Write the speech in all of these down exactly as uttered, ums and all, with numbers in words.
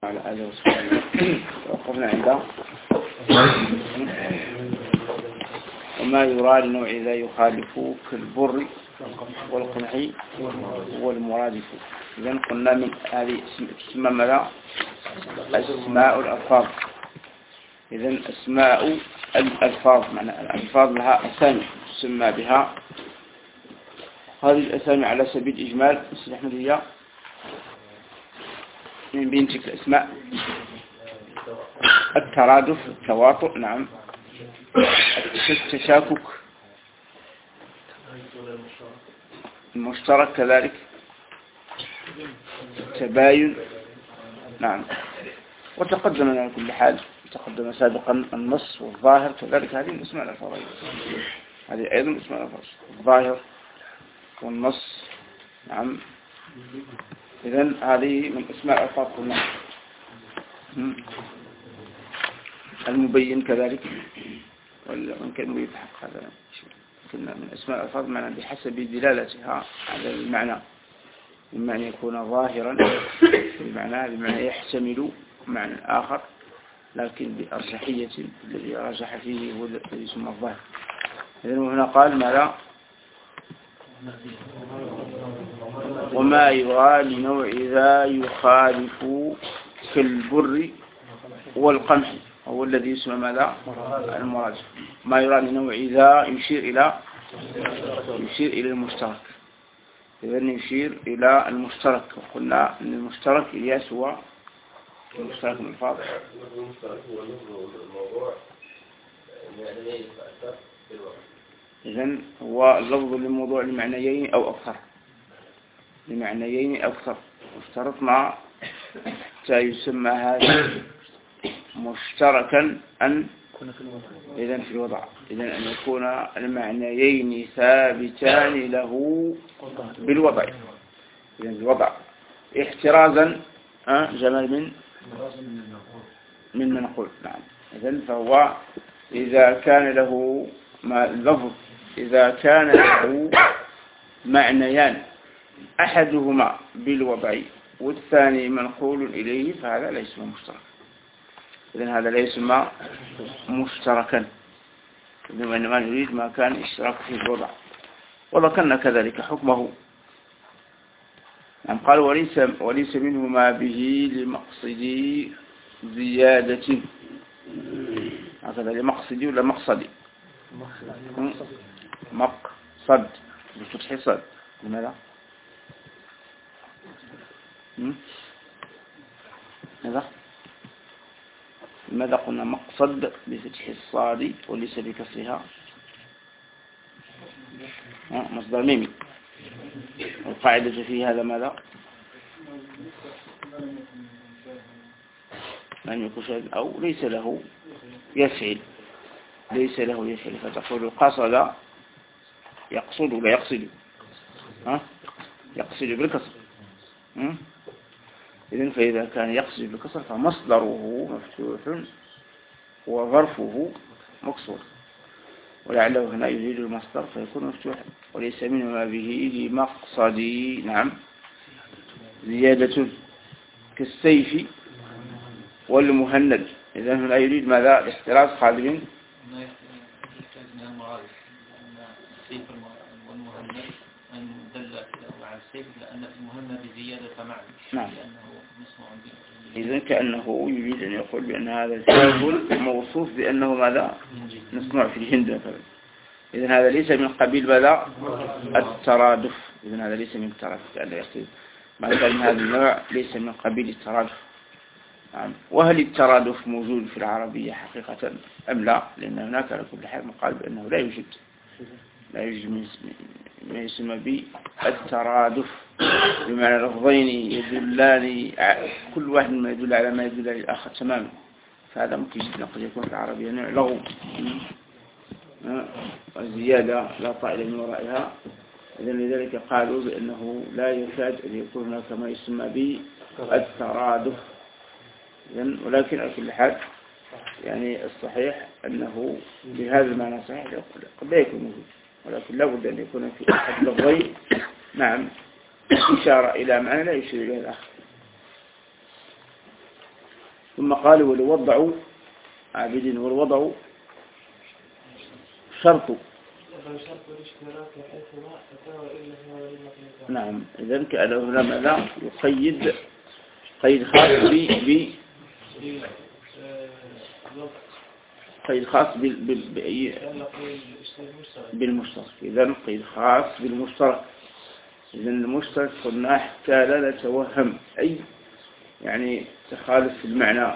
على آله وصحبه وقفنا عنده وما يرى لنوع ذا يخالف كالبر والقمح والمرادف. إذن قلنا من هذه تسمى ماذا؟ أسماء الألفاظ. إذن أسماء الألفاظ معنى الألفاظ لها أسامي تسمى بها. هذه الأسامي على سبيل الإجمال مثل أحمد هي من بين تلك الأسماء الترادف، التواطؤ، نعم، التشاكك، المشترك كذلك، التباين، نعم. وتقدم على كل حال تقدم سابقا النص والظاهر كذلك. هذه الأسماء الألفاظية، هذه أيضا اسماء الألفاظ، الظاهر والنص، نعم. إذن هذه من أسماء الألفاظ كلها. المبين كذلك، وإن كان يتحقق هذا كنا من أسماء الألفاظ معنى بحسب دلالتها على المعنى، إما أن يكون ظاهرا بمعنى بمعنى يحتمل معنى آخر لكن بأرجحية الذي رجح فيه هو الذي يسمى الظاهر. إذن هنا قال ماذا؟ وما يرى لنوع ذا يخالف كالبر والقمح هو الذي يسمى ماذا؟ المراد. ما يرى لنوع ذا يشير إلى يشير إلى المشترك. إذن يشير إلى المشترك، وقلنا أن المشترك إلياس هو المشترك من الفاظ. إذن هو اللفظ للموضوع لمعنيين أو أكثر، لمعنيين أو أكثر. اشترطنا حتى يسمى هذا مشتركا أن إذن في الوضع، إذن أن يكون المعنيين ثابتان له بالوضع، إذن الوضع احترازا جمال من من منقول، نعم. إذن فهو إذا كان له ما اللفظ إذا كان له معنيان أحدهما بالوضع والثاني منقول إليه فهذا ليس مشترك. إذن هذا ليس مشتركا، إنما نريد ما كان اشتراك في الوضع. وذكرنا كذلك حكمه، يعني قال وليس, وليس منه ما به لمقصد زيادة. هكذا لمقصدي ولا مقصدي؟ مقصد بفتح صد. لماذا؟ ماذا؟ لماذا قلنا مقصد بفتح الصاد وليس بكسرها؟ مصدر ميمي. القاعدة في هذا ماذا؟ لم يكن شيء أو ليس له يفعل، ليس له يفعل. فتقول قصد يقصد ولا يقصد؟ ها؟ يقصد بالكسر. إذن فإذا كان يقصد بالكسر فمصدره مفتوح وظرفه مكسور، ولعله هنا يزيد المصدر فيكون مفتوحا. وليس منه ما به لمقصدي، نعم، زيادة كالسيف والمهند. إذن هنا يريد ماذا؟ الاحتراز خالد السيف والمهند أن دل على السيف لأن المهند بزيادة معنى، نعم. لأنه مصنوع به. إذن كأنه يريد أن يقول بأن هذا السيف موصوف بأنه ماذا؟ نصنع في الهند مثلا. إذن هذا ليس من قبيل ماذا؟ الترادف. إذن هذا ليس من الترادف، لأنه يقصد ما كان من هذا النوع ليس من قبيل الترادف. نعم. وهل الترادف موجود في العربية حقيقة أم لا؟ لأن هناك على كل حال مقال بأنه لا يوجد لا يوجد ما يسمى بالترادف، بمعنى لفظين يدلان كل واحد ما يدل على ما يدل للآخر تماما. فهذا ممكن جدا قد يكون في العربية نوع لغو وزيادة لا طائل من ورائها. إذن لذلك قالوا بأنه لا يكاد أن يكون هناك ما يسمى بالترادف. ولكن على كل حال يعني الصحيح أنه بهذا المعنى صحيح قد لا يكون موجود، ولكن لا بد أن يكون في أحد لفظين، نعم، إشارة إلى معنى لا يشير إليه الآخر. ثم قال والوضع عابدين والوضع شرط. نعم إذن كأنه ماذا يقيد قيد خاص ب ب قيد خاص بال بال بأي بالمشترك. إذن قيد خاص بالمشترك. إذن المشترك قلنا حتى لا نتوهم أي يعني تخالف في المعنى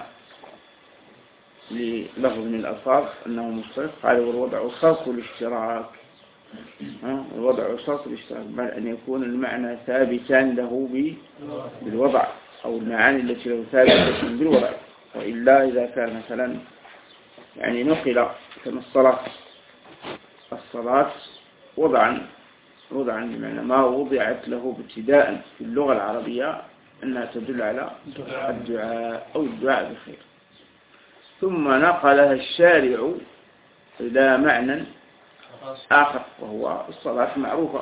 للفظ من الألفاظ أنه مشترك. قال والوضع شرط الاشتراك. الوضع شرط الاشتراك بل أن يكون المعنى ثابتان له بالوضع أو المعاني التي له ثابتة بالوضع. وإلا إذا كان مثلا يعني نقل كما الصلاة الصلاة وضعا وضعا بمعنى ما وضعت له ابتداء في اللغة العربية أنها تدل على الدعاء أو الدعاء بخير، ثم نقلها الشارع إلى معنى آخر وهو الصلاة معروفة.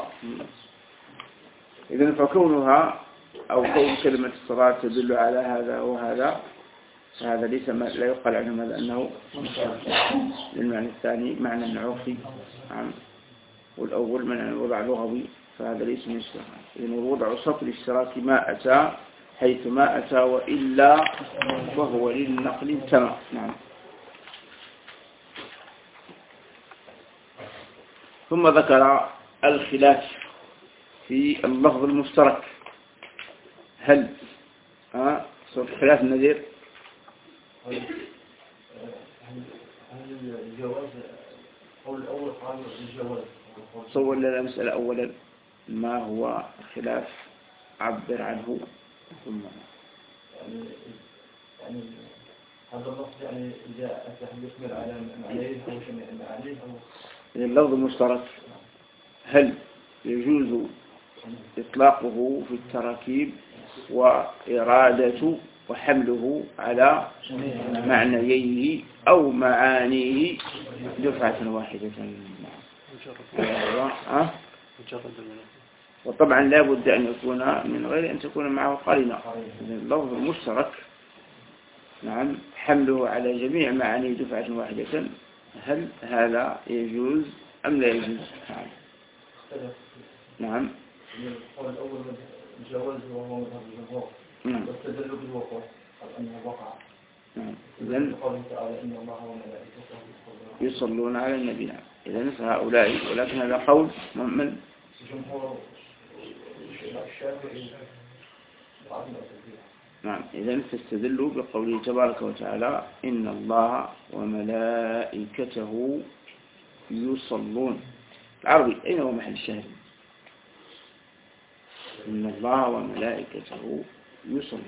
إذن فكونها أو كون كلمة الصلاة تدل على هذا وهذا فهذا ليس لا يقال عنه ماذا أنه للمعنى الثاني معنى عرفي نعم، والأول معنى الوضع لغوي فهذا ليس من الاشتراك. إذن الوضع شرط الاشتراك ما أتى حيث ما أتى وإلا وهو للنقل تمام. نعم. ثم ذكر الخلاف في اللفظ المشترك. هل ها صوت خلاف النذير هل الجواز أو الأول قال الجواز صور لنا مسألة أولا ما هو خلاف عبر عنه ثم يعني يعني هذا اللفظ يعني إذا أتحدث يشمل على معنيه أو شمل عليه أو اللفظ المشترك هل يجوز إطلاقه في التراكيب وإرادة وحمله على معنييه أو معانيه دفعة واحدة. وطبعا لا بد أن يكون من غير أن تكون معه قرينة. اللفظ المشترك نعم حمله على جميع معانيه دفعة واحدة هل هذا يجوز أم لا يجوز؟ نعم. القول الأول الجواز وهو مذهب الجمهور والتدل بالوقوع أنه وقع. نعم. إذن قوله تعالى إن الله وملائكته يصلون على النبي. نعم. إذن فهؤلاء ولكن هذا قول من الجمهور الشافعي. نعم. إذن فاستدلوا بقوله تبارك وتعالى إن الله وملائكته يصلون. العربي أين هو محل الشاهد؟ إن الله وملائكته يصلون.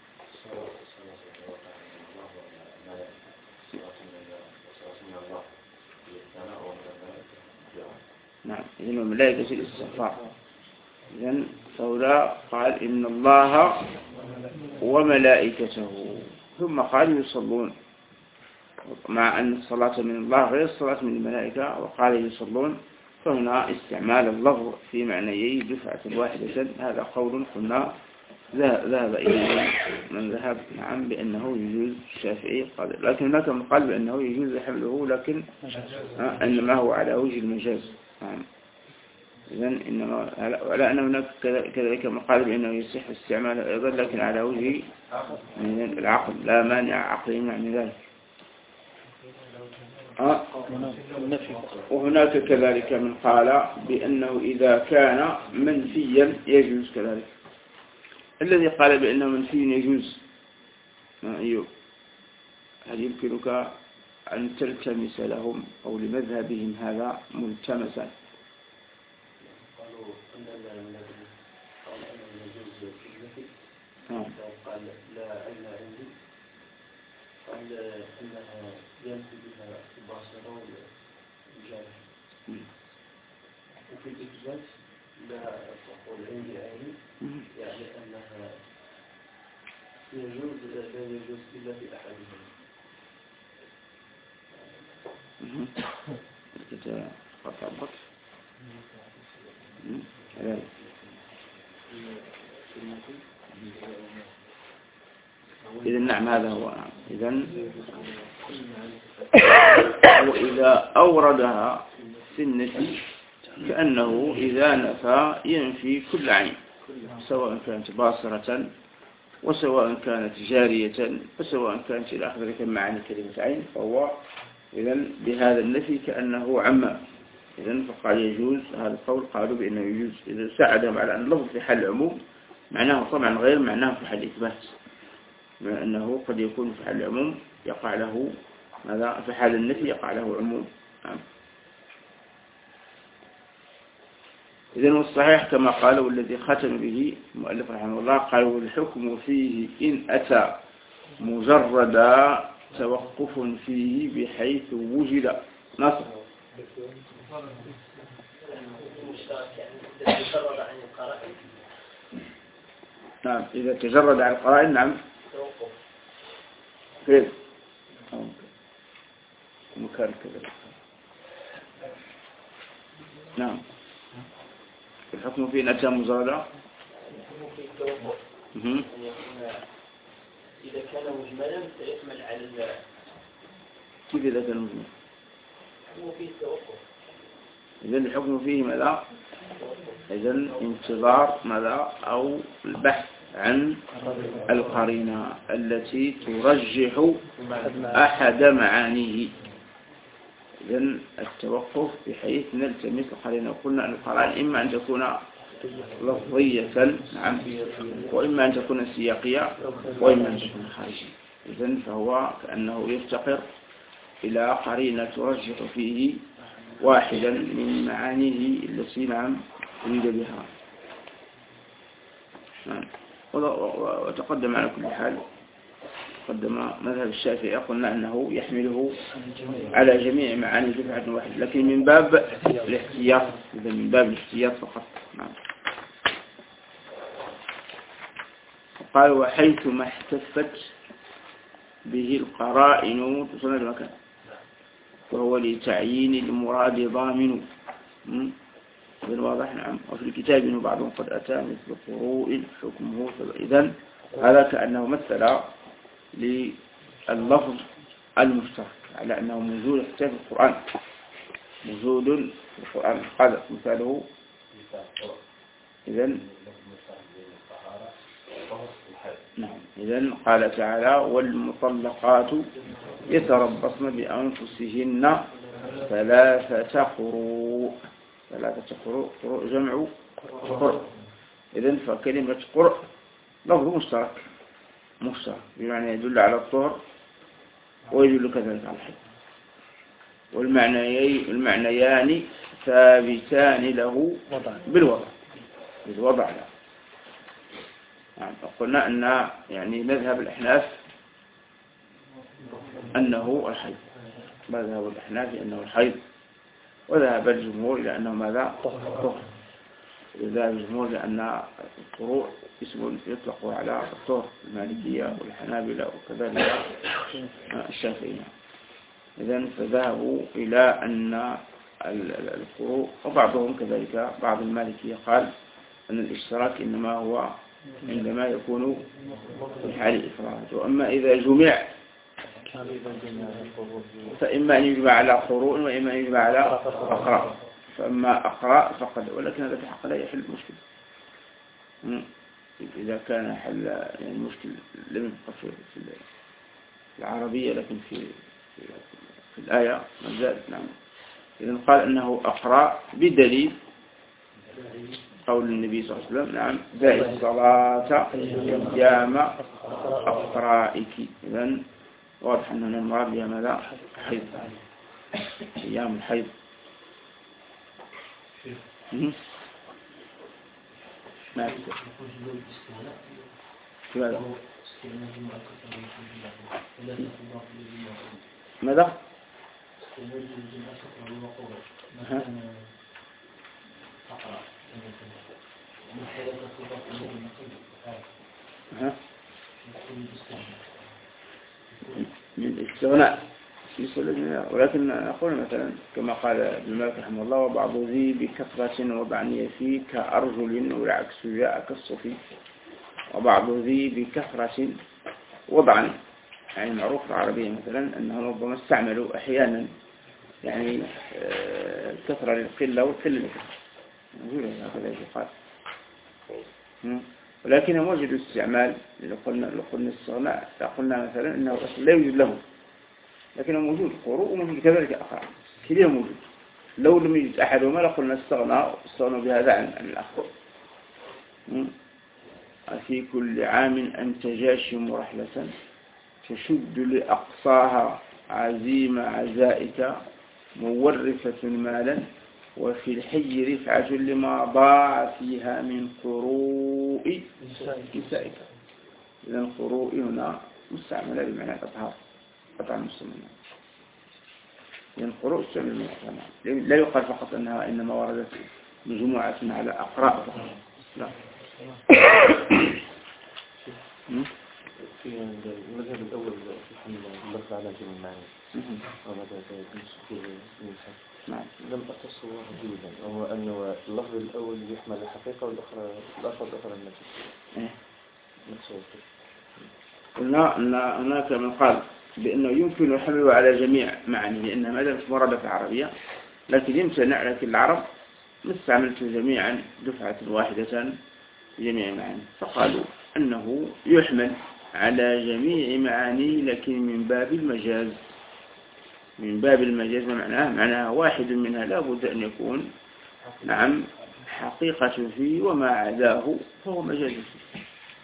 نعم. إذن الملائكة الاستغفار. إذن فهؤلاء قال إن الله وملائكته ثم قال يصلون مع أن الصلاة من الله غير الصلاة من الملائكة وقال يصلون فهنا استعمال اللفظ في معنييه دفعة واحدة. هذا قول قلنا ذهب إليه من ذهب نعم بأنه يجوز. الشافعي قال لكن هناك من قال بأنه يجوز حمله لكن إنما هو على وجه المجاز. نعم. إذن إنما على أن هناك كذلك من قال بأنه يصح استعماله أيضا لكن على وجه من العقل لا مانع عقلي من ذلك. أه؟ وهناك كذلك من قال بأنه إذا كان منفيا يجوز كذلك. الذي قال بأنه منفي يجوز أيوب هل يمكنك أن تلتمس لهم أو لمذهبهم هذا ملتمسا؟ قالوا أن النبي قال أنه يجوز في المثل قال لا علم عندي قال أنها ينفي بها البصر والجارح وفي الإثبات لا تقول عندي عيني يعني أنها يجوز لا يجوز إلا في أحدهم. كده قطع بطر إذا نعم هذا هو. إذا وإذا أوردها في النفي كأنه إذا نفى ينفي كل عين، سواء كانت باصرة وسواء كانت جارية وسواء كانت إلى آخر ذلك معاني كلمة عين، فهو إذا بهذا النفي كأنه عم. إذا فقال يجوز هذا القول، قالوا بأنه يجوز إذا ساعدهم على أن اللفظ في حال العموم معناه طبعا غير معناه في حال الإثبات، بما أنه قد يكون في حال العموم يقع له ماذا، في حال النفي يقع له عموم. نعم. إذن والصحيح كما قال والذي ختم به المؤلف رحمه الله، قال والحكم فيه إن أتى مجرد توقف فيه بحيث وجد نص. نعم إذا تجرد عن القرائن. نعم كيف مكان كذا. نعم الحكم فيه إن أتى مجردا. الحكم فيه التوقف أن يكون إذا كان مجملا فيحمل على ال كيف إذا كان مجملا؟ الحكم فيه التوقف. إذا الحكم فيه ماذا؟ إذا انتظار ماذا أو البحث عن القرينة التي ترجح أحد معانيه. إذن التوقف بحيث نلتمس القرينة. قلنا أن القرائن إما أن تكون لفظية نعم وإما أن تكون سياقية وإما أن تكون خارجية. إذن فهو كأنه يفتقر إلى قرينة ترجح فيه واحدا من معانيه التي نعم يريد بها. نعم. وتقدم على كل حال قدم مذهب الشافعي قلنا أنه يحمله على جميع معاني دفعة واحدة، لكن من باب الاحتياط، إذا من باب الاحتياط فقط. نعم. قال وحيث ما احتفت به القرائن تصنع المكان وهو لتعيين المراد ضامن. إذن واضح. نعم. وفي الكتاب إنه بعضهم قد أتى مثل فروء حكمه. إذن هذا كأنه مثل لللفظ المشترك على أنه موجود في القرآن، موجود في القرآن. هذا مثاله. إذن نعم. إذن قال تعالى والمطلقات يتربصن بأنفسهن ثلاثة قروء. ثلاثة قروء، قروء جمع قرء. إذن فكلمة قرء لفظ مشترك مشترك بمعنى يدل على الطهر ويدل كذلك على الحيض، والمعنيان ثابتان له بالوضع بالوضع له. يعني قلنا أن يعني مذهب الأحناف أنه الحيض، مذهب الأحناف أنه الحيض، وذهب الجمهور إلى أنه ماذا طهر. ذهب الجمهور لأن القروء اسم يطلق على الطهر، المالكية والحنابلة وكذلك الشافعية. إذن فذهبوا إلى أن القروء، وبعضهم كذلك بعض المالكية قال أن الاشتراك إنما هو عندما يكون في حال الإفراد، وأما إذا جمع فإما أن يجمع على قروء وإما أن يجمع على أقراء، فأما أقراء فقد، ولكن هذا في حق لا يحل المشكل. إذا كان حل يعني المشكل لم يبقى في العربية لكن في في الآية ما زالت. نعم. إذن قال أنه أقراء بدليل قول النبي صلى الله عليه وسلم نعم دعي الصلاة أيام أقرائك. إذن واضح أننا المراد بها ماذا؟ حيض، أيام الحيض. ما أكثر ماذا؟ ماذا؟ من الاستغناء، ولكن أقول مثلا كما قال ابن مالك رحمه الله وبعض ذي بكثرة وبعني فيه كأرجل والعكس جاء كالصفي. وبعض ذي بكثرة وضعا يعني معروف العربية مثلا أنهم ربما استعملوا أحيانا يعني الكثرة للقلة والقلة للكثرة موجودة هكذا يقال. ولكن موجود استعمال لو قلنا لو قلنا استغناء قلنا مثلا أنه لا يوجد له، لكنه موجود قروء وموجود كذلك آخر كلها موجود. لو لم يجد أحدهما لقلنا استغنى استغنوا بهذا عن الآخر. في كل عام أنت جاشم رحلة تشد لأقصاها عزيمة عزائك مورثة مالا وفي الحي رفعة لما ضاع فيها من قروء نسائك. إذا القروء هنا مستعملة بمعنى الأطهار قطع المسلمين. إذا القروء استعمل من الأطهار لا يقال فقط أنها إنما وردت مجموعة على أقراء فقط لا. في المذهب الأول في الحمد اللفظ على جميع المعنى وماذا في المسح نعم لم أتصور جيدا هو أنه اللفظ الأول يحمل الحقيقة والأخرى الأخرى الأخرى النفس نتصور قلنا أن هناك من قال بأنه يمكن حمله على جميع معاني لأنها ما دامت مردة في العربية، لكن يمتنع لكن العرب مستعملته جميعا دفعة واحدة جميع معاني، فقالوا أنه يحمل على جميع معاني لكن من باب المجاز. من باب المجاز معناه معناها واحد منها لا بد أن يكون نعم حقيقة فيه وما عداه فهو مجاز فيه.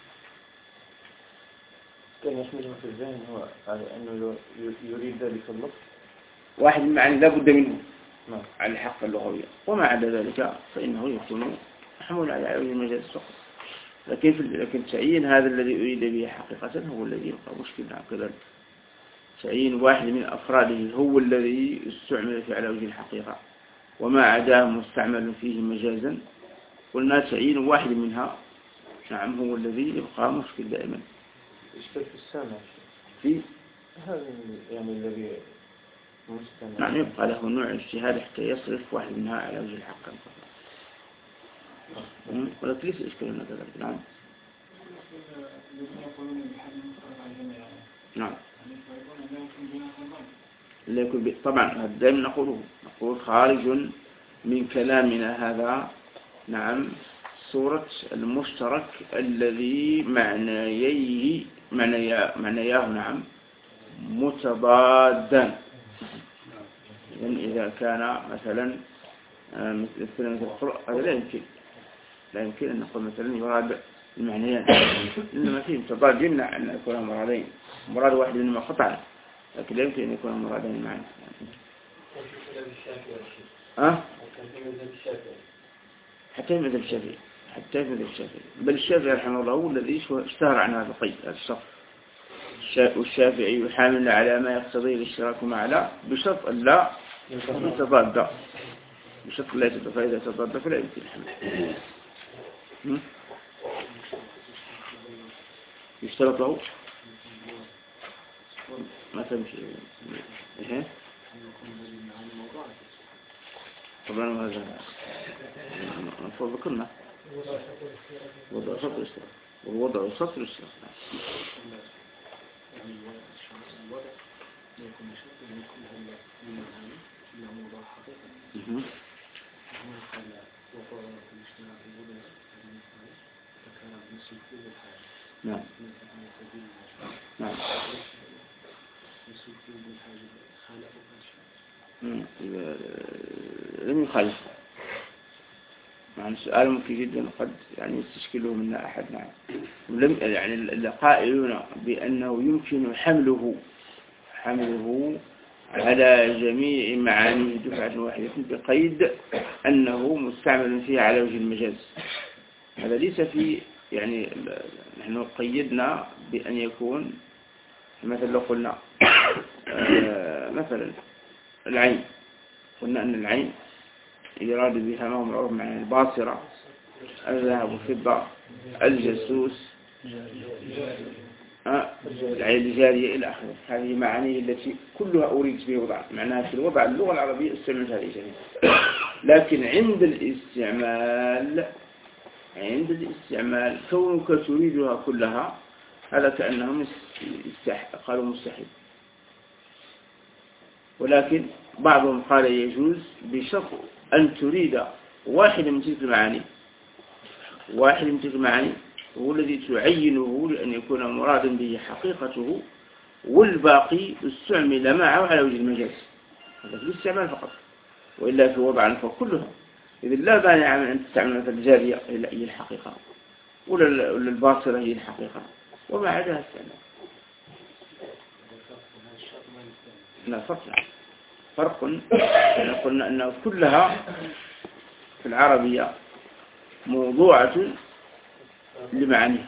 كان يحمله في الذهن هو على أنه يريد ذلك اللفظ واحد من المعاني لا بد منه نعم. على الحق اللغوية وما عدا ذلك فإنه يكون محمول على المجاز فقط. لكن في لكن تعيين هذا الذي أريد به حقيقة هو الذي يبقى مشكلة كذلك. تعيين واحد من أفراده هو الذي استعمل في على وجه الحقيقة وما عداه مستعمل فيه مجازا. قلنا تعيين واحد منها نعم هو الذي يبقى مشكل دائما. إشكال في السامع في هذا يعني الذي مستمع نعم يبقى له نوع اجتهاد حتى يصرف واحد منها على وجه الحق ولكن ليس إشكال هنا كذلك. نعم نعم لكن طبعا دائما نقوله نقول خارج من كلامنا هذا نعم صورة المشترك الذي معنييه معنياه معنياه نعم متضادا. يعني إذا كان مثلا مثل القرآن هذا لا يمكن لا يمكن أن نقول مثلا يراد المعنيان إنما فيه تضاد يمنع أن يكون مرادين مراد واحد منهما قطعا لكن لا يمكن أن يكون مرادين معا. أه؟ حتى في مذهب الشافعي حتى في مذهب الشافعي بل الشافعي رحمه الله هو الذي اشتهر عن هذا القيد هذا الشرط. والشافعي يحامل على ما يقتضيه الاشتراك مع لا بشرط أن لا يتضاد بشرط لا يتضاد فإذا تضاد فلا يمكن الحمل. يشترط له ما تمشي ايه طبعا هذا المفروض ذكرنا وضع سطر الإسلام والوضع سطر الإسلام نعم نعم لم يخالف يعني سؤال ممكن جدا قد يعني يستشكله منا أحد نعم لم يعني القائلون بأنه يمكن حمله حمله على جميع معانيه دفعة واحدة بقيد أنه مستعمل فيها على وجه المجاز. هذا ليس في يعني نحن قيدنا بأن يكون مثلا لو قلنا مثلا العين قلنا أن العين يراد بها ما هو معروف مع الباصرة الذهب والفضة الجاسوس العين الجارية إلى آخره. هذه معاني التي كلها أريد به وضع معناها في الوضع اللغة العربية استعملت هذه جميعا. لكن عند الاستعمال عند الاستعمال كونك تريدها كلها هذا كأنهم قالوا مستحيل. ولكن بعضهم قال يجوز بشرط أن تريد واحد من تلك المعاني، واحد من تلك المعاني هو الذي تعينه لأن يكون مرادا به حقيقته، والباقي استعمل معه على وجه المجاز، هذا في الاستعمال فقط، وإلا في وضع فكلها. إذا لا مانع من أن تستعمل مثل الجارية هي الحقيقة، ولا الباصرة هي الحقيقة، وما عداها استعمال. لا فرق، فرق قلنا أنه كلها في العربية موضوعة لمعانيها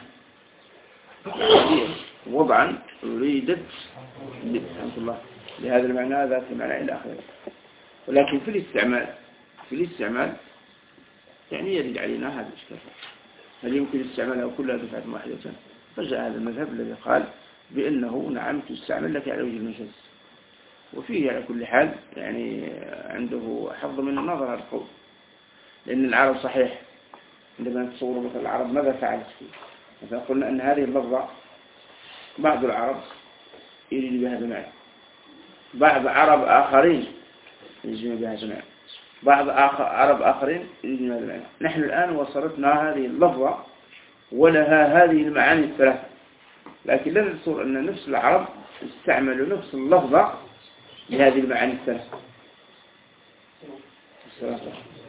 وضعا أريدت الله لهذا المعنى، هذا في معنى إلى آخره. ولكن في الاستعمال في الاستعمال يعني يرد علينا هذا الإشكال، هل يمكن استعمالها كلها دفعة واحدة؟ فجاء هذا المذهب الذي قال بأنه نعم تستعمل لك على وجه المجاز. وفيه على كل حال يعني عنده حظ من النظر هذا القول، لأن العرب صحيح عندما تصوروا مثل العرب ماذا فعلت فيه. مثلا قلنا أن هذه اللفظة بعض العرب يريد بهذا المعنى، بعض عرب آخرين يريدون بهذا المعنى، بعض آخر عرب آخرين يريدون بهذا المعنى. نحن الآن وصلتنا هذه اللفظة ولها هذه المعاني الثلاثة، لكن لا نتصور أن نفس العرب استعملوا نفس اللفظة لهذه المعاني الثلاثة. الثلاثة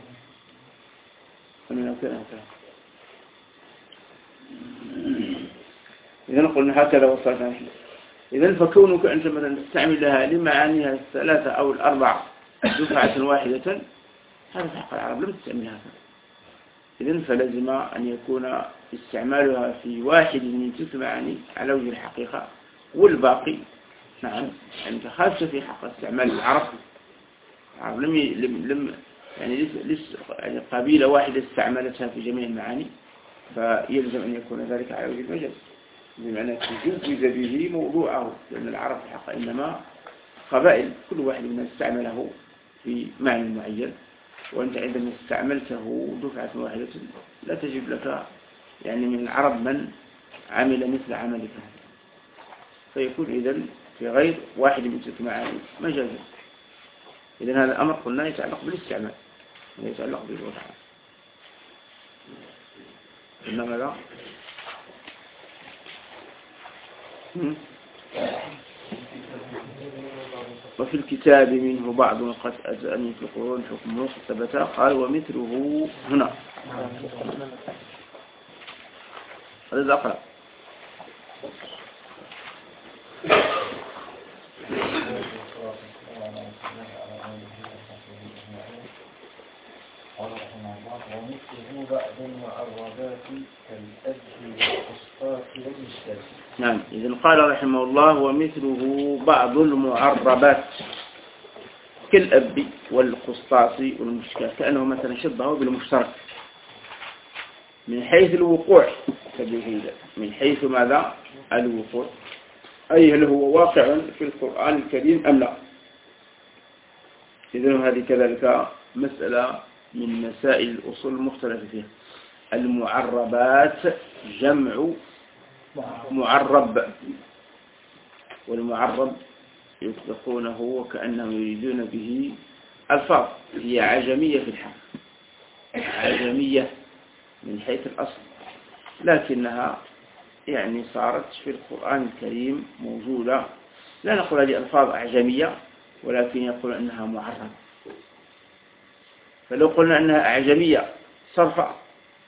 إذا قلنا هكذا وصلنا فيه. إذا فكونك أنت مثلا تستعملها لمعانيها الثلاثة أو الأربع دفعة واحدة، هذا في حق العرب لم تستعملها. إذن فلازم أن يكون استعمالها في واحد من تلك المعاني على وجه الحقيقة، والباقي نعم أنت خاصة في حق استعمال العرب. العرب لم لم لم يعني ليس يعني قبيلة واحدة استعملتها في جميع المعاني، فيلزم أن يكون ذلك على وجه المجاز، بمعنى تجوز به موضوعه، لأن العرب في حق إنما قبائل كل واحد منها استعمله في معنى معين، وأنت عندما استعملته دفعة واحدة لا تجد لك يعني من العرب من عمل مثل عملك، فيكون إذن في غير واحد من تلك المعاني مجازا. إذن هذا الأمر قلنا يتعلق بالاستعمال لا يتعلق بالوضع. إنما لا وفي الكتاب منه بعض قد أجأني في قرون حكمه ثبت، قال ومثله هنا. هذا أقرأ. قال رحمه الله ومثله بعض المعربات كالأجل والقسطاس والمشكات. نعم، إذن قال رحمه الله ومثله بعض المعربات كالأب والقسطاس والمشكات، كأنه مثلا شبهه بالمشترك من حيث الوقوع، من حيث ماذا الوقوع، أي هل هو واقع في القرآن الكريم أم لا. إذن هذه كذلك مسألة من مسائل الأصول المختلف فيها. المعربات جمع معرب، والمعرب يطلقونه وكأنهم يريدون به ألفاظ هي عجمية في الحق، عجمية من حيث الأصل، لكنها يعني صارت في القرآن الكريم موجودة. لا نقول هذه ألفاظ أعجمية، ولكن يقول أنها معرب. فلو قلنا أنها أعجمية صرفة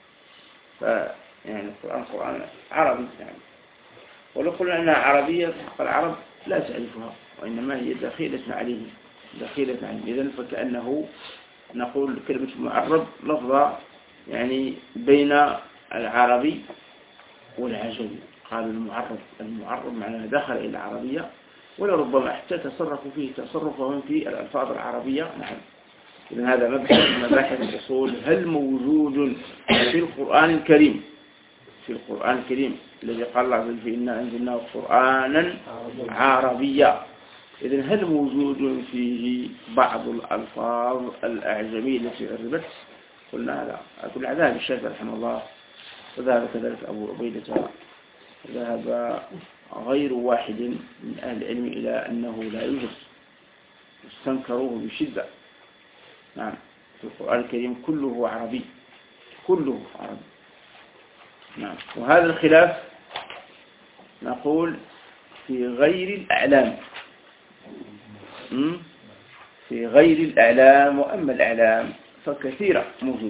فيعني القرآن قرآن عربي يعني، ولو قلنا أنها عربية حق العرب لا تعرفها، وإنما هي دخيلة عليه دخيلة عليه. إذن فكأنه نقول كلمة معرب لفظة يعني بين العربي والعجمي. قال المعرب المعرب معناه دخل إلى العربية، ولربما حتى تصرفوا فيه تصرفهم في الألفاظ العربية. نعم، إذن هذا مبحث من مباحث الأصول، هل موجود في القرآن الكريم في القرآن الكريم الذي قال الله عز وجل إنا أنزلناه قرآنا عربيا، إذن هل موجود فيه بعض الألفاظ الأعجمية التي عربت؟ قلنا لا. أقول عذاب الشيخ رحمه الله، وذهب كذلك أبو عبيدة ذهب غير واحد من أهل العلم إلى أنه لا يوجد، استنكروه بشدة. نعم، في القرآن الكريم كله عربي، كله عربي. نعم، وهذا الخلاف نقول في غير الأعلام، في غير الأعلام. وأما الأعلام فكثيرة موجود.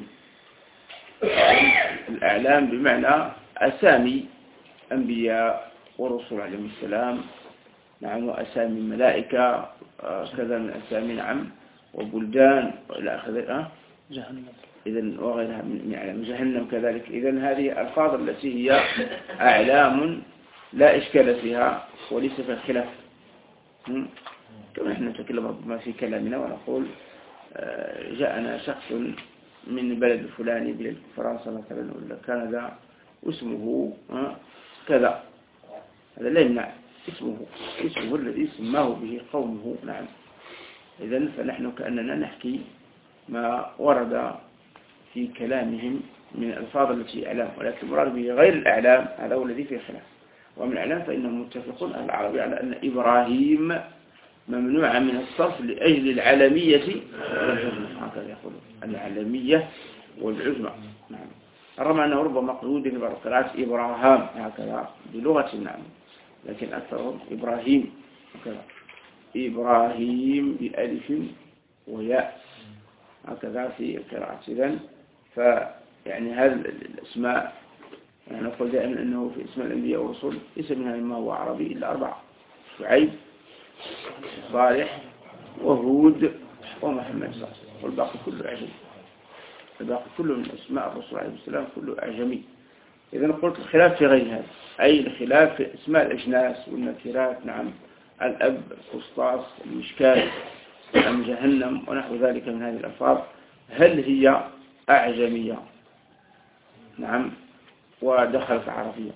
الأعلام بمعنى أسامي أنبياء ورسل عليهم السلام، نعم، وأسامي ملائكة كذا من أسامي، نعم، وبلدان وإلى آخره، جهنم إذن وغيرها من أعلام، جهنم كذلك. إذن هذه الألفاظ التي هي أعلام لا إشكال فيها وليس فيها خلاف. كما نحن نتكلم ربما في كلامنا ونقول جاءنا شخص من بلد الفلاني، بلد فرنسا مثلا ولا كندا، اسمه كذا، هذا لا يمنع اسمه اسمه الذي سماه به قومه. نعم، إذن فنحن كأننا نحكي ما ورد في كلامهم من الألفاظ التي أعلام، ولكن المراد به غير الأعلام هذا هو الذي فيه خلاف. ومن الأعلام فإنهم متفقون أهل العربي على أن إبراهيم ممنوع من الصرف لأجل العالمية والعزمة، هكذا يقولون، العالمية والعزمة. نعم، رغم أنه ربما قيود في بعض القراءات إبراهام هكذا بلغة، نعم، لكن أكثرهم إبراهيم هكذا، إبراهيم بألف وياء هكذا في القراءة. إذن فيعني هذه الأسماء، يعني نقول دائما أنه في اسماء الأنبياء والرسل ليس منها ما هو عربي إلا أربعة: شعيب، صالح، وهود، ومحمد صلى الله عليه وسلم، والباقي كله أعجمي. الباقي كله من أسماء الرسول عليه السلام كله أعجمي. إذا قلت الخلاف في غير هذا، أي الخلاف في اسماء الأجناس والنكرات. نعم، الأب، القسطاس، المشكال، أم جهنم ونحو ذلك من هذه الألفاظ، هل هي أعجمية؟ نعم، ودخلت عربية،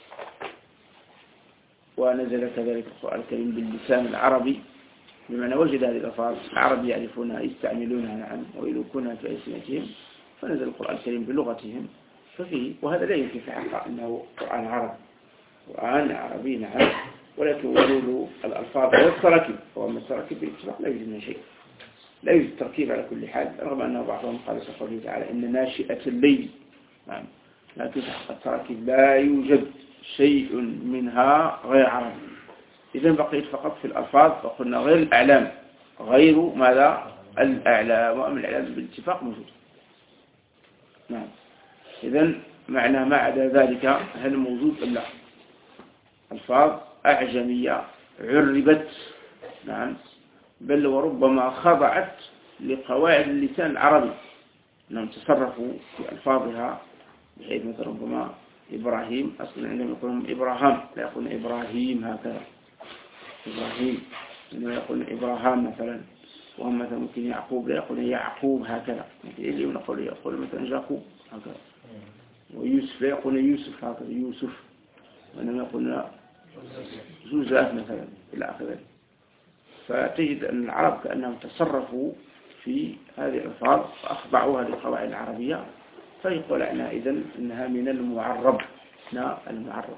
ونزل كذلك القرآن الكريم باللسان العربي، بمعنى وجد هذه الألفاظ العرب يعرفونها يستعملونها، نعم، ويلوكونها في ألسنتهم، فنزل القرآن الكريم بلغتهم. ففيه، وهذا لا يمكن في حقه أنه قرآن عربي، قرآن عربي، نعم، ولكن وجود الألفاظ والتراكيب، وأما التراكيب بالاتفاق لا يوجد منها شيء، لا يوجد تركيب على كل حال، رغم أنه بعضهم قال سبحانه تعالى إن ناشئة الليل، نعم، لكن في حق التراكيب لا يوجد شيء منها غير عربي. إذن بقيت فقط في الألفاظ، وقلنا غير الأعلام، غير ماذا؟ الأعلام، وأما الأعلام بالاتفاق موجود. نعم، إذن معنى ما عدا ذلك هل موجود أم لا؟ ألفاظ أعجمية عربت، نعم، بل وربما خضعت لقواعد اللسان العربي، أنهم تصرفوا في ألفاظها بحيث مثل ربما إبراهيم أصلا عندما يقولون إبراهام لا يقولون إبراهيم هكذا، إبراهيم عندما يقولون إبراهام مثلا، وهم مثلا ممكن يعقوب لا يقولون يعقوب هكذا، اللي يقول يقول مثلا جاكوب هكذا، ويوسف لا يقولون يوسف هكذا يوسف، وإنما يقولون زوزات مثلا إلى آخره. فتجد أن العرب كأنهم تصرفوا في هذه الألفاظ وأخضعوها للقواعد العربية، فيقول عنها إذن إنها من المعرب. نا المعرب.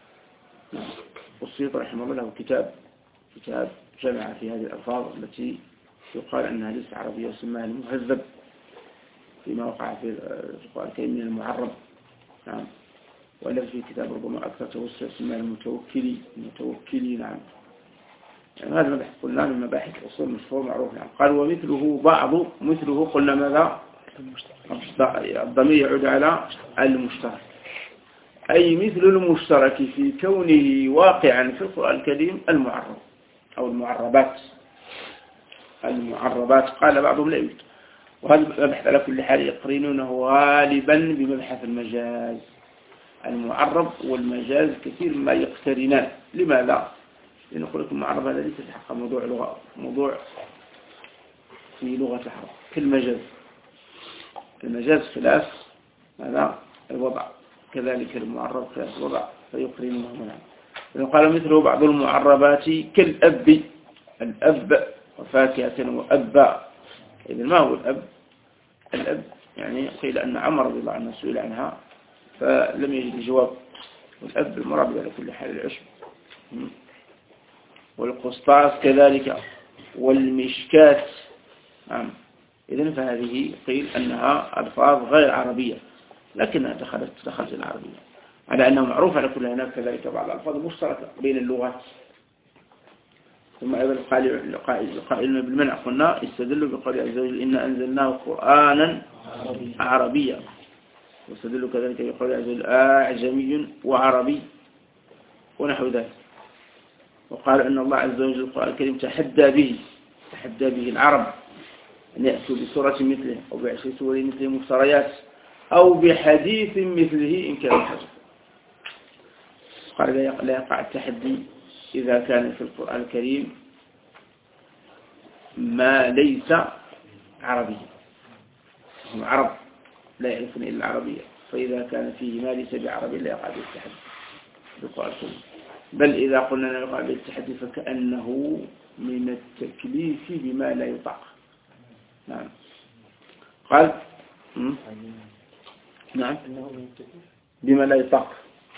والسيوطي رحمه الله له كتاب كتاب جمع في هذه الألفاظ التي يقال أنها ليست عربية، وسماها المهذب فيما وقع في القرآن الكريم من المعرب. نعم، وألف في كتاب ربما أكثر توسع سماه المتوكلي المتوكلي. نعم، يعني هذا المبحث قلنا من مباحث الأصول مشهور معروف. يعني قال ومثله بعض، مثله قلنا ماذا؟ الضمير يعود على المشترك، أي مثل المشترك في كونه واقعا في القرآن الكريم المعرب أو المعربات. المعربات قال بعضهم لا يوجد، وهذا المبحث على كل حال يقرنونه غالبا بمبحث المجاز. المعرب والمجاز كثير ما يقترنان. لماذا؟ لأن نقول لكم المعرب هذا ليس في حق موضوع لغة، موضوع في لغة العرب كالمجاز. المجاز خلاف هذا الوضع، كذلك المعرب خلاف الوضع، فيقرنونه منها. قال مثله بعض المعربات كالأب، الأب وفاكهة وأبا. إذن ما هو الأب؟ الأب يعني قيل أن عمر رضي الله عنه سئل عنها فلم يجد الجواب، والأب المرابي على كل حال العشب، والقسطاس كذلك، والمشكات. نعم. إذن فهذه قيل أنها ألفاظ غير عربية لكنها دخلت دخلت العربية، على أنه معروف على كل. هناك كذلك بعض الألفاظ مشتركة بين اللغات. ثم أيضا القائلون بالمنع قلنا استدلوا بقول عز وجل إنا أنزلناه قرآنا عربيا، واستدلوا كذلك بقول عز وجل أعجمي وعربي ونحو ذلك. وقال أن الله عز وجل القرآن الكريم تحدى به تحدى به العرب أن يأتوا بسورة مثله أو بعشر سور مثله مفتريات أو بحديث مثله إن كان حجر. قال لا يقع التحدي إذا كان في القرآن الكريم ما ليس عربيا، هم عرب لا يعرفون إلا العربية، فإذا كان فيه ما ليس بعربي لا يقع بالتحدي بالقرآن الكريم. بل إذا قلنا لا يقع بالتحدي فكأنه من التكليف بما لا يطاق. نعم. قال نعم بما لا يطاق،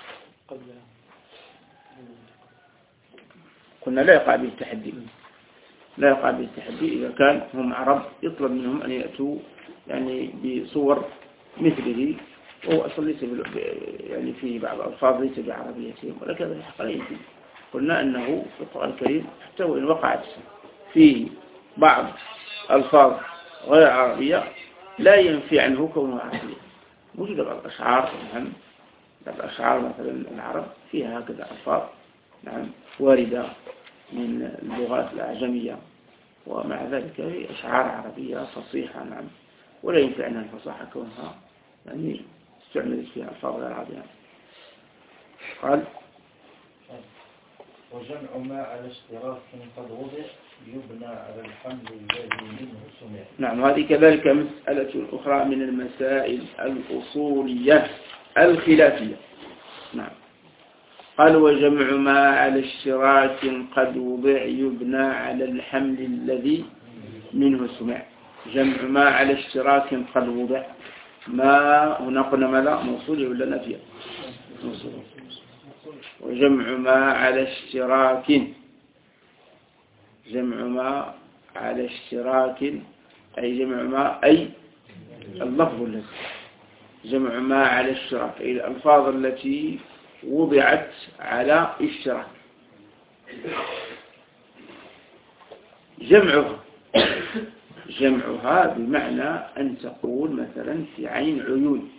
قلنا لا يقع به التحدي لا يقع به التحدي إذا كان هم عرب يطلب منهم أن يأتوا يعني بصور مثله، وهو أصلا ليس يعني فيه بعض الألفاظ ليس بعربيتهم، ولكن هذا الحق لا يمكن. قلنا أنه في القرآن الكريم حتى وإن وقعت فيه بعض ألفاظ غير عربية لا ينفي عنه كونه عربية. موجود بعض الأشعار، نعم، بعض الأشعار مثلا العرب فيها هكذا ألفاظ نعم واردة من اللغات الأعجمية، ومع ذلك هي أشعار عربية فصيحة نعم، ولا ينفع عنها الفصاحة كونها يعني استعملت فيها ألفاظ غير عربية. قال وجمع ما على اشتراك قد وضع يبنى على الحمل الذي منه سمع. نعم. هذه كذلك مسألة أخرى من المسائل الأصولية الخلافية. نعم. قال وجمع ما على اشتراك قد وضع يبنى على الحمل الذي منه سمع. جمع ما على اشتراك قد وضع، ما هنا قلنا ماذا موصول ولا نافية؟ موصول. وجمع ما على اشتراك، جمع ما على اشتراك أي جمع ما أي اللفظ الذي جمع ما على اشتراك أي الألفاظ التي وضعت على اشتراك. جمعها جمعها بمعنى أن تقول مثلا في عين عيون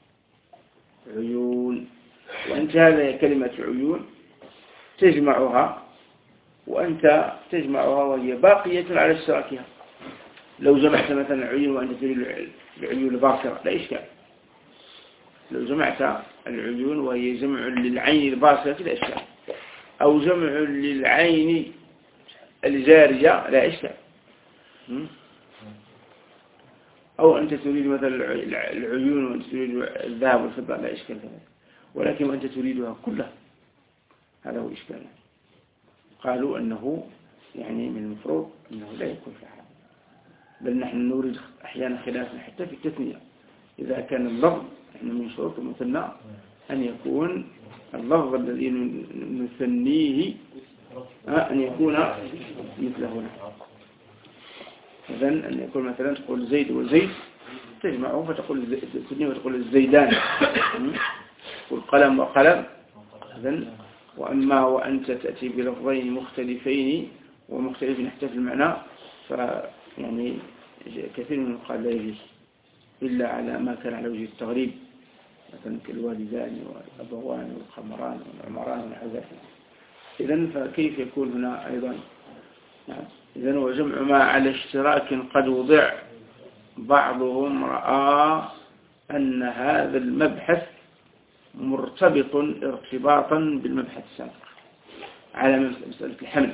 عيون، وأنت هذا كلمة عيون تجمعها، وأنت تجمعها وهي باقية على اشتراكها. لو جمعت مثلا عيون وأنت تريد العيون الباصرة لا إشكال. لو جمعت العيون وهي جمع للعين الباصرة لا إشكال، أو جمع للعين الجارية لا إشكال. أو أنت تريد مثلا العيون وأنت تريد الذهب والفضة لا إشكال كذلك، ولكن وأنت تريدها كلها هذا هو إشكال. قالوا أنه يعني من المفروض أنه لا يكون في حال، بل نحن نريد أحيانا خلافا حتى في التثنية. إذا كان اللفظ يعني من شروط المثنى أن يكون اللفظ الذي نثنيه أن يكون مثله. إذن أن يكون مثلا تقول زيد وزيد تجمعه فتقول تثنيه وتقول الزيدان، تقول قلم وقلم. إذن وأما وأنت تأتي بلفظين مختلفين ومختلفين حتى في المعنى فيعني كثير من القال لا يجوز إلا على ما كان على وجه التغريب، مثلا كالوالدان والأبوان والخمران والعمران ونحو ذلك. إذن فكيف يكون هنا أيضا؟ نعم. إذن وجمع ما على اشتراك قد وضع، بعضهم رأى أن هذا المبحث مرتبط ارتباطا بالمبحث السابق على مسألة الحمل.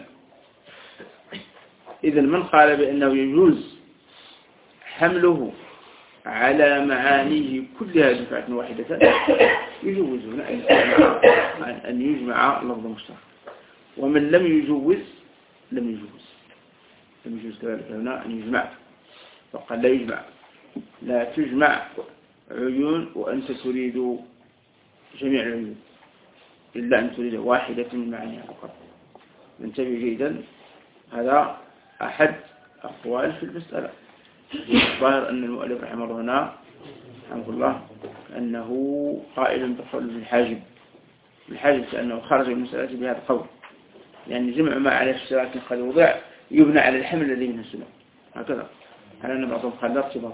إذن من قال بأنه يجوز حمله على معانيه كلها دفعة واحدة يجوز هنا أن يجمع لفظ مشترك، ومن لم يجوز لم يجوز لم يجوز كذلك هنا أن يجمع، فقال لا يجمع لا تجمع عيون وأنت تريد جميع العيون، إلا أن تريد واحدة من معانيها فقط. انتبه جيدا، هذا أحد أقوال في المسألة. الظاهر أن المؤلف رحمه الله هنا رحمه الله أنه قائل بقول ابن الحاجب الحاجب كأنه خرج من المسألة بهذا القول، يعني جمع ما على اشتراك قد وضع يبنى على الحمل الذي منه السنة، هكذا. على أن بعضهم قال لا ارتباط.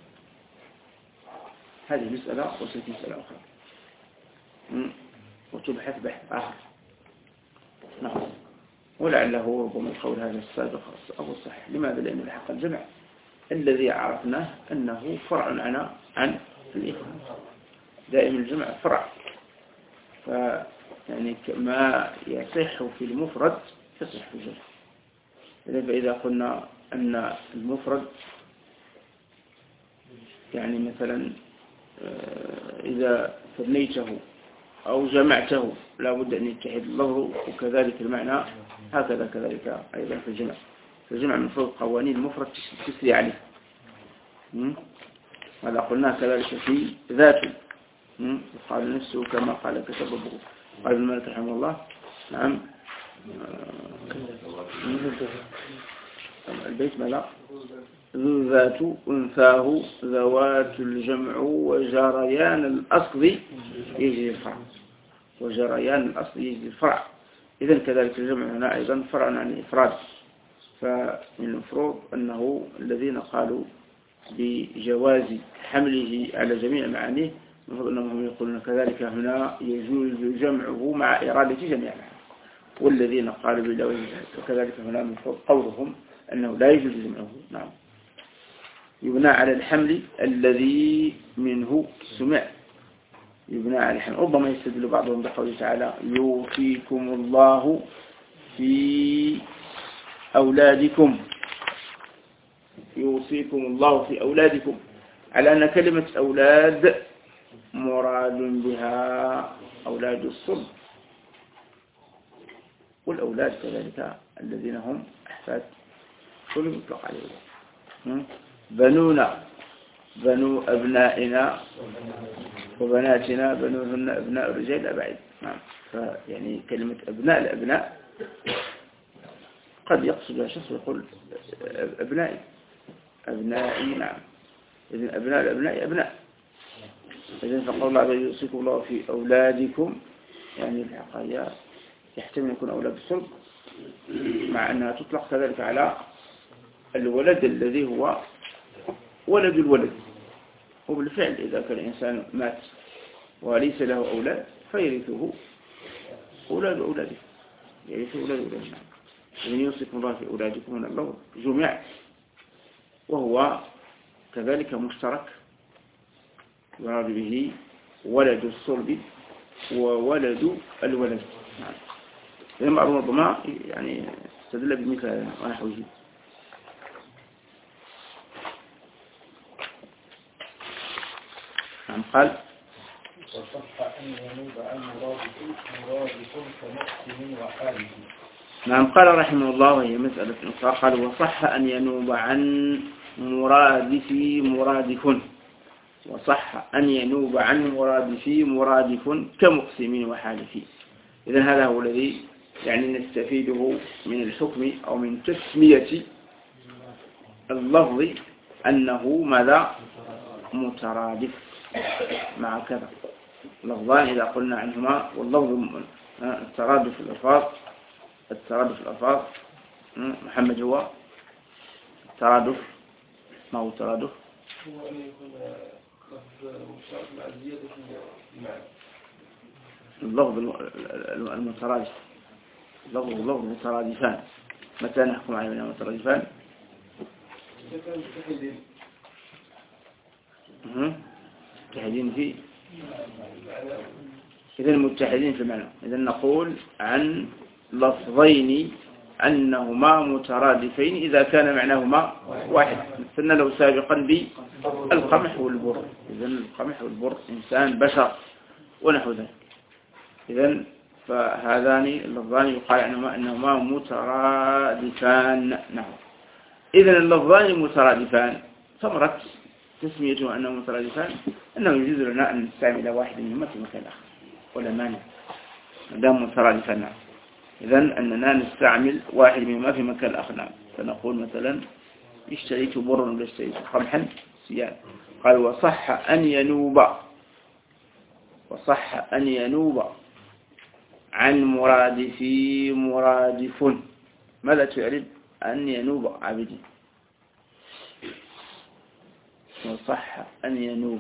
هذه مسألة وسيأتي مسألة أخرى وتبحث بحث آخر. نعم. ولعله ربما القول هذا السابق أو الصحيح. لماذا؟ لأن الحق الجمع الذي عرفناه أنه فرع عن عن الإخوان. دائما الجمع فرع، ف يعني ما يصح في المفرد يصح في الجمع. فإذا قلنا أن المفرد يعني مثلا إذا ثنيته أو جمعته لا بد أن يتحد اللفظ، وكذلك المعنى هكذا كذلك أيضا في الجمع. في الجمع من فوق قوانين المفرد تسري عليه. هذا قلنا كذلك في ذاته. قال نفسه كما قال كتبه قال ابن مالك رحمه الله. نعم. البيت ملا ذو ذات أنثاه ذوات الجمع وجريان الأصل يجري الفرع، وجريان الأصل يجري الفرع. إذن كذلك الجمع هنا أيضا فرع عن الإفراد. فمن المفروض أنه الذين قالوا بجواز حمله على جميع معانيه المفروض أنهم يقولون كذلك هنا يجوز جمعه مع إرادة جميع معانيه، والذين قالوا بالجواز وكذلك هنا المفروض قولهم أنه لا يجوز جمعه. نعم. يبنى على الحمل الذي منه سمع، يبنى على الحمل. ربما يستدل بعضهم بقوله تعالى يوفيكم الله في أولادكم، يوصيكم الله في أولادكم، على أن كلمة أولاد مراد بها أولاد الصلب، والأولاد كذلك الذين هم أحفاد كل يطلق عليهم. بنونا بنو أبنائنا وبناتنا بنوهن أبناء الرجال الأبعد. نعم. فيعني كلمة أبناء الأبناء قد يقصد شخص يقول أبنائي أبنائي. نعم. إذن أبناء الأبناء أبناء. إذن فقال الله يوصيكم الله في أولادكم، يعني الحقيقة يحتمل يكون أولاد الصلب، مع أنها تطلق كذلك على الولد الذي هو ولد الولد. وبالفعل إذا كان الإنسان مات وليس له أولاد فيرثه أولاد أولاده، يرثه أولاد أولاده. إذن يوصيكم الله في أولادكم من الله جمع، وهو كذلك مشترك يراد به ولد الصلب وولد الولد. نعم. لما أبو ربما يعني استدل بمثل هذا ونحوه. نعم. قال وصح أن ينوب عن مرادكم كمحسن وحاله. نعم. قال رحمه الله وهي مسألة أخرى، قال وصح أن ينوب عن مرادف مرادف، وصح أن ينوب عن مرادف مرادف كمقسم وحالف. إذن هذا هو الذي يعني نستفيده من الحكم أو من تسمية اللفظ أنه ماذا مترادف مع كذا لفظان إذا قلنا عنهما، واللفظ الترادف الألفاظ الترادف الألفاظ محمد هو الترادف. ما هو الترادف؟ هو أن يكون لفظ مشترك مع زيادة المعنى. اللفظ المترادف لفظ اللفظ مترادفان. متى نحكم على أنهما مترادفان؟ إذا كانوا متحدين. متحدين في إذن متحدين في المعنى. إذن نقول عن لفظين أنهما مترادفين إذا كان معناهما واحد. مثلنا لو سابقا بالقمح والبر، إذن القمح والبر إنسان بشر ونحو ذلك. إذن فهذان اللفظان يقال عنهما أنهما مترادفان. نعم. إذن اللفظان مترادفان، ثمرة تسميته أنه مترادفان أنه يجوز لنا أن نستعمل واحد منهما في مكان آخر ولا مانع. دام مترادفا. نعم. إذن أننا نستعمل واحد منهما في مكان الآخر. نعم. فنقول مثلا اشتريت برا ولا اشتريت قمحا سيان. قال وصح أن ينوب، وصح أن ينوب عن مرادفي مرادف. ماذا تعرف أن ينوب عبدي؟ وصح أن ينوب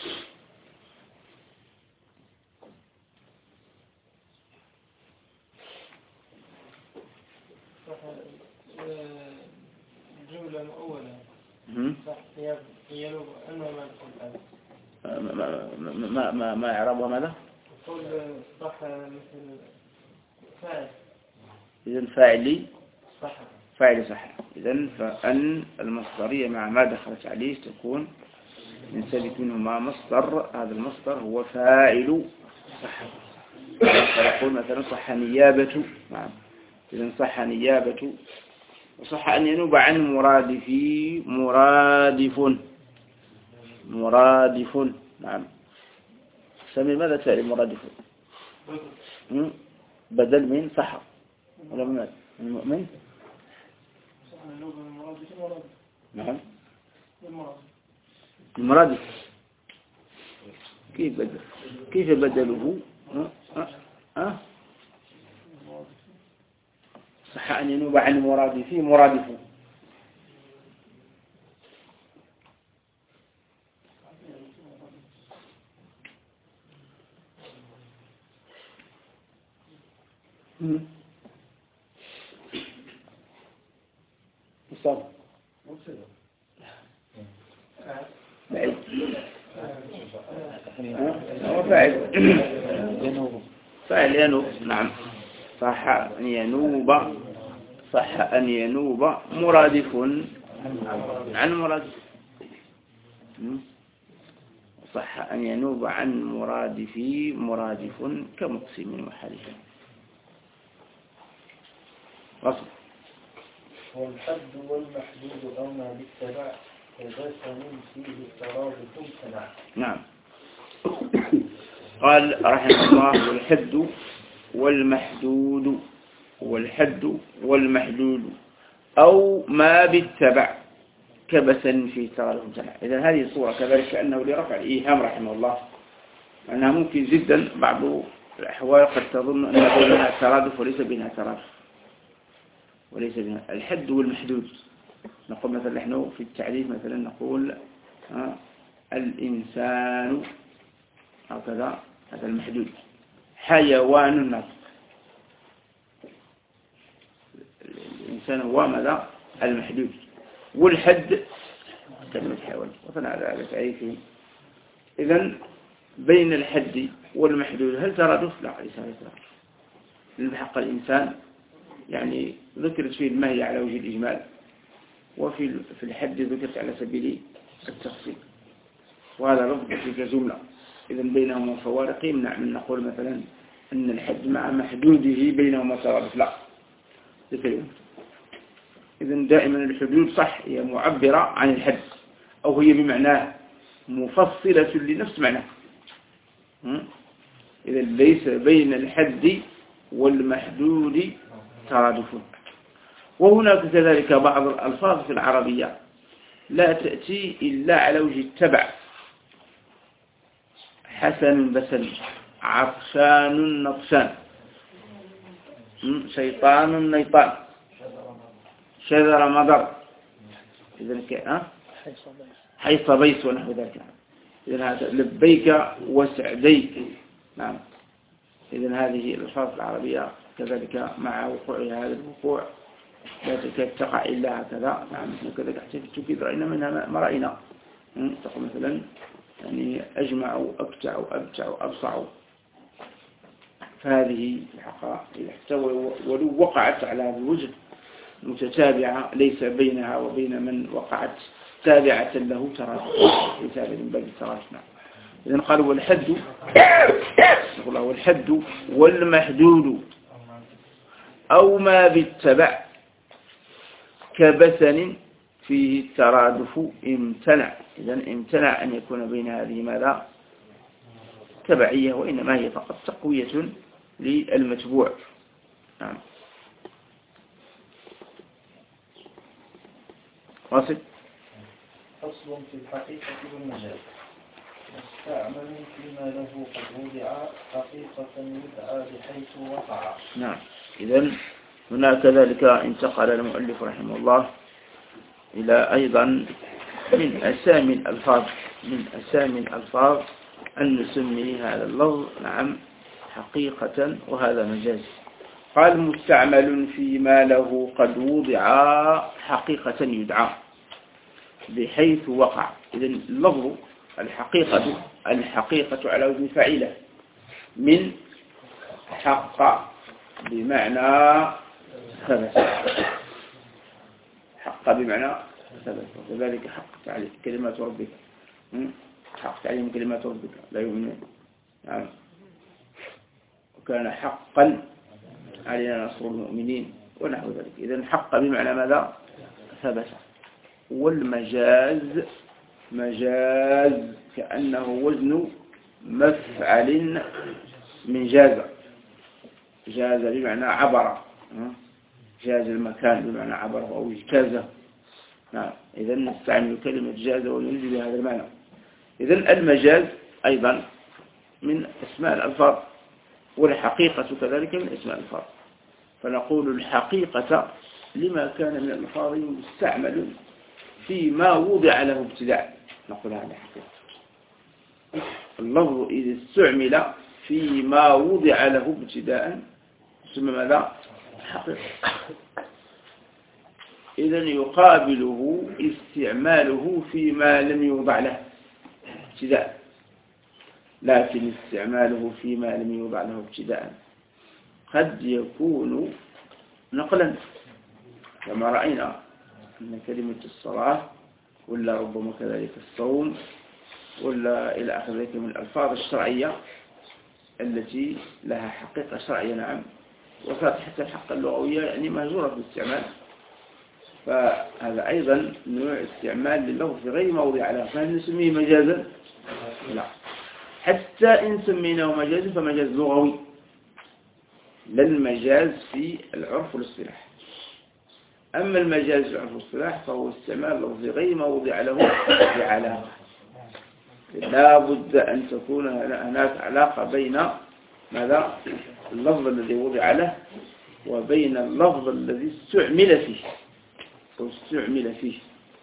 جملة مؤولة. صح ينوب أنه ما ما ما ما ما يعربها ماذا؟ قول صح مثل فاعل. إذن فاعلي صح. فاعل صح. إذن فأن المصدرية مع ما دخلت عليه تكون ينسلك منهما مصدر. هذا المصدر هو فاعل صح. فيقول مثلا صح نيابة. نعم. إذن صح نيابة. وصح أن ينوب عن مرادفي مرادف. مرادف. نعم. سمي ماذا تعرف مرادف؟ بدل من صح ولا من المؤمن؟ نعم. المرادف كيف بدل كيف بدله؟ أه؟ أه؟ أه؟ صح أن ينوب عن مرادفي مرادف. مصاب بعيد هو فاعل فاعل ينوب. نعم. صح أن ينوب صح أن ينوب مرادف عن مرادف. صح أن ينوب عن مرادفي مرادف كمقسم وحالف. غصب. والحد والمحدود أو ما بالتبع كبسم فيه الترادف امتنع. نعم. قال رحمه الله والحد والمحدود والحد والمحدود أو ما بالتبع كبسا فيه الترادف امتنع. إذا هذه الصورة كذلك كأنه لرفع الإيهام رحمه الله أنها ممكن جدا بعض الأحوال قد تظن أن بينها ترادف وليس بينها ترادف وليس بها. الحد والمحدود نقول مثلا نحن في التعريف مثلا نقول آه الإنسان هكذا هذا المحدود. حيوان نطق. الإنسان هو ماذا؟ المحدود. والحد كلمة حيوان وصنع على تعريفهم. إذن بين الحد والمحدود هل ترادف؟ لا ليس ترادف. لأن بحق الإنسان يعني ذكرت فيه المهي على وجه الإجمال، وفي في الحد ذكرت على سبيل التفصيل، وهذا لفظ تلك جملة. إذن بينهما فوارق يمنع من نقول مثلا أن الحد مع محدوده بينهما ترادف. لا ذكر. إذن دائما الحدود صح هي معبرة عن الحد أو هي بمعناه مفصلة لنفس معناه. إذن ليس بين الحد والمحدود ترادف. وهناك كذلك بعض الألفاظ في العربية لا تأتي إلا على وجه التبع. حسن بسن، عطشان نطشان، شيطان نيطان، شذر مضر. إذن كأه حيص بيس ونحو ذلك. إذن هذا لبيك وسعديك. نعم. إذن هذه الألفاظ العربية كذلك مع وقوعها هذا الوقوع لا تكاد تقع إلا هكذا. نعم. وكذلك حتى تكيد رأينا منها ما رأينا. تقول مثلا يعني أجمع وأبتع وأبتع وأبصع. فهذه الحقائق حتى ولو وقعت على هذا الوجه متتابعة ليس بينها وبين من وقعت تابعة له ترادف. ليس هذا من باب الترادف. نعم. إذن قالوا والحد نقول والحد والمحدود أو ما بالتبع كبسن فيه الترادف امتنع. إذن امتنع أن يكون بين هذه ماذا تبعية، وإنما هي فقط تقوية للمتبوع. نعم. واصل. فصل في الحقيقة والمجاز. مستعمل فيما له قد وضع حقيقة يدعى بحيث وقع. نعم. إذن هنا كذلك انتقل المؤلف رحمه الله إلى أيضا من أسامي الألفاظ من أسامي الألفاظ أن نسمي هذا اللفظ نعم حقيقة وهذا مجاز. قال مستعمل فيما له قد وضع حقيقة يدعى بحيث وقع. إذن اللفظ الحقيقة الحقيقة على وزن فاعلة من حق بمعنى ثبت. حق بمعنى ثبت. وكذلك حق تعليم كلمات ربك حق تعليم كلمات ربك لا يؤمنون. نعم. وكان حقا علينا نصر المؤمنين ونحو ذلك. إذن حق بمعنى ماذا؟ ثبت. والمجاز مجاز كأنه وزن مفعل من جاز. جاز بمعنى عبر. جاز المكان بمعنى عبر أو اجتازه. نعم. إذن نستعمل كلمة جاز ونريد بهذا المعنى. إذن المجاز أيضا من أسماء الألفاظ والحقيقة كذلك من أسماء الألفاظ. فنقول الحقيقة لما كان من الألفاظ مستعمل فيما وضع له ابتداء نقول هذا حقيقة. اللفظ إذا استعمل فيما وضع له ابتداء ثم ماذا؟ حقيقة. إذن يقابله استعماله فيما لم يوضع له ابتداء. لكن استعماله فيما لم يوضع له ابتداء قد يكون نقلا كما رأينا أن كلمة الصلاة ولا ربما كذلك الصوم ولا إلى آخر ذلك من الألفاظ الشرعية التي لها حقيقة شرعية. نعم. وصارت حتى الحقيقة اللغوية يعني مهجورة في الاستعمال. فهذا أيضا نوع استعمال لللفظ في غير موضع له. فهل نسميه مجازا؟ لا. حتى إن سميناه مجازا فمجاز لغوي لا المجاز في العرف والاصطلاح. أما المجاز في العرف والاصطلاح فهو استعمال لفظ غير موضع له بعلاقة. لا بد أن تكون هناك علاقة بين ماذا؟ اللفظ الذي وضع له وبين اللفظ الذي استعمل فيه واستعمل فيه.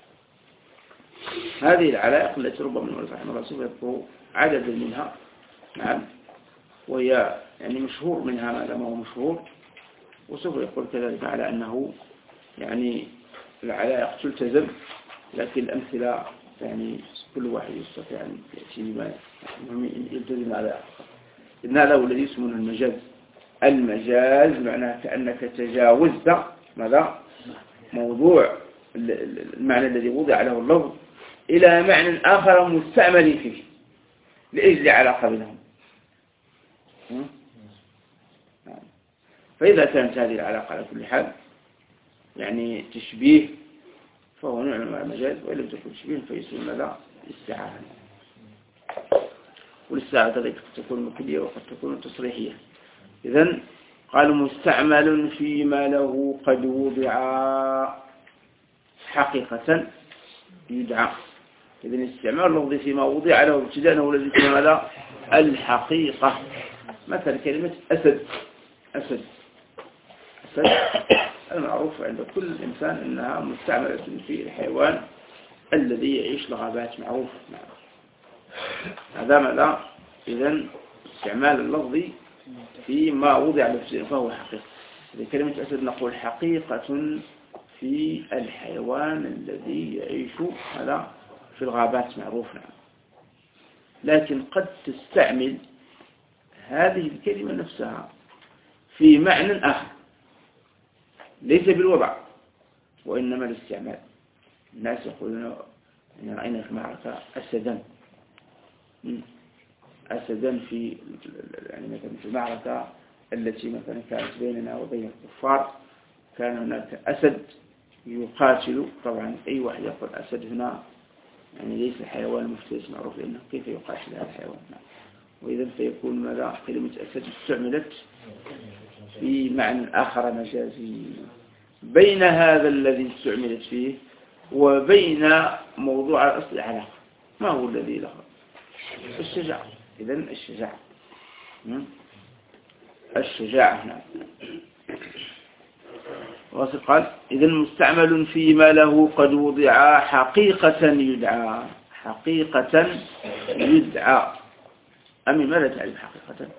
هذه العلائق التي ربما المؤلف رحمه الله سوف يذكر عددا منها. نعم. وهي يعني مشهور منها ما دام هو مشهور. وسوف يقول كذلك على أنه يعني العلائق تلتزم لكن الأمثلة يعني كل واحد يستطيع أن يأتي بما يلتزم على. إن هذا هو الذي يسمونه المجاز. المجاز معناه كأنك تجاوزت ماذا؟ موضوع المعنى الذي وضع له اللفظ إلى معنى آخر مستعمل فيه لأجل علاقة بينهم. فإذا كانت هذه العلاقة على كل حال يعني تشبيه فهو نوع من المجاز. وإن لم تكن تشبيه فيسمى ماذا؟ استعارة. والاستعارة كذلك قد تكون مكلية وقد تكون تصريحية. إذن قالوا مستعمل فيما له قد وضع حقيقة يدعى. إذن استعمال اللفظ فيما وضع له ابتداء هو الذي يسمى ماذا؟ الحقيقة. مثل كلمة أسد. أسد أسد المعروف عند كل إنسان أنها مستعملة في الحيوان الذي يعيش الغابات معروف. هذا ماذا؟ إذن استعمال اللفظ فيما وضع له ابتداء فهو حقيقة. إذا كلمة أسد نقول حقيقة في الحيوان الذي يعيش هذا في الغابات معروف. نعم. لكن قد تستعمل هذه الكلمة نفسها في معنى آخر ليس بالوضع وإنما الاستعمال. الناس يقولون إن رأينا في المعركة أسدا أسدا في يعني مثلا في المعركة التي مثلا كانت بيننا وبين الكفار كان هناك أسد يقاتل. طبعا أي واحد يقول أسد هنا يعني ليس حيوان مفترس معروف لأنه كيف يقاتل هذا الحيوان. وإذا فيكون ماذا كلمة أسد استعملت في معنى آخر مجازي بين هذا الذي استعملت فيه وبين موضوع الأصل علاقة. ما هو الذي له؟ الشجاعة. إذن الشجاعة الشجاعة هنا واصل. قال إذن مستعمل فيما له قد وضع حقيقة يدعى حقيقة يدعى. أمي ماذا تعرف حقيقة؟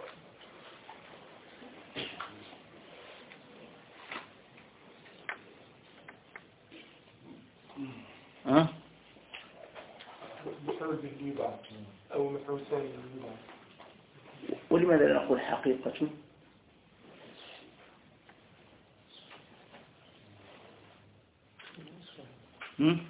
ها؟ مفعول به يدعى أو مفعول ثاني يدعى. ولماذا لا نقول حقيقة؟ هم؟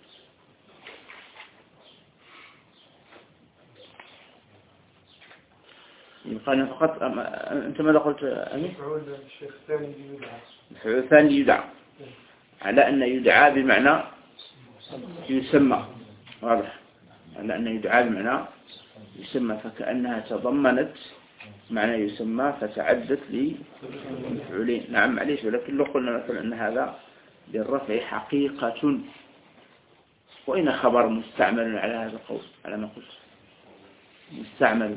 يبقى فقط أم... أنت ماذا قلت أمي؟ مفعول الشيخ الثاني يدعى. مفعول الثاني يدعى على أن يدعى بمعنى يسمى. واضح. على أن يدعى بمعنى يسمى فكأنها تضمنت معنى يسمى فتعدت لمفعولين. نعم معليش. ولكن لو قلنا مثلا أن هذا بالرفع حقيقة وإن خبر مستعمل على هذا القول على ما قلت مستعمل.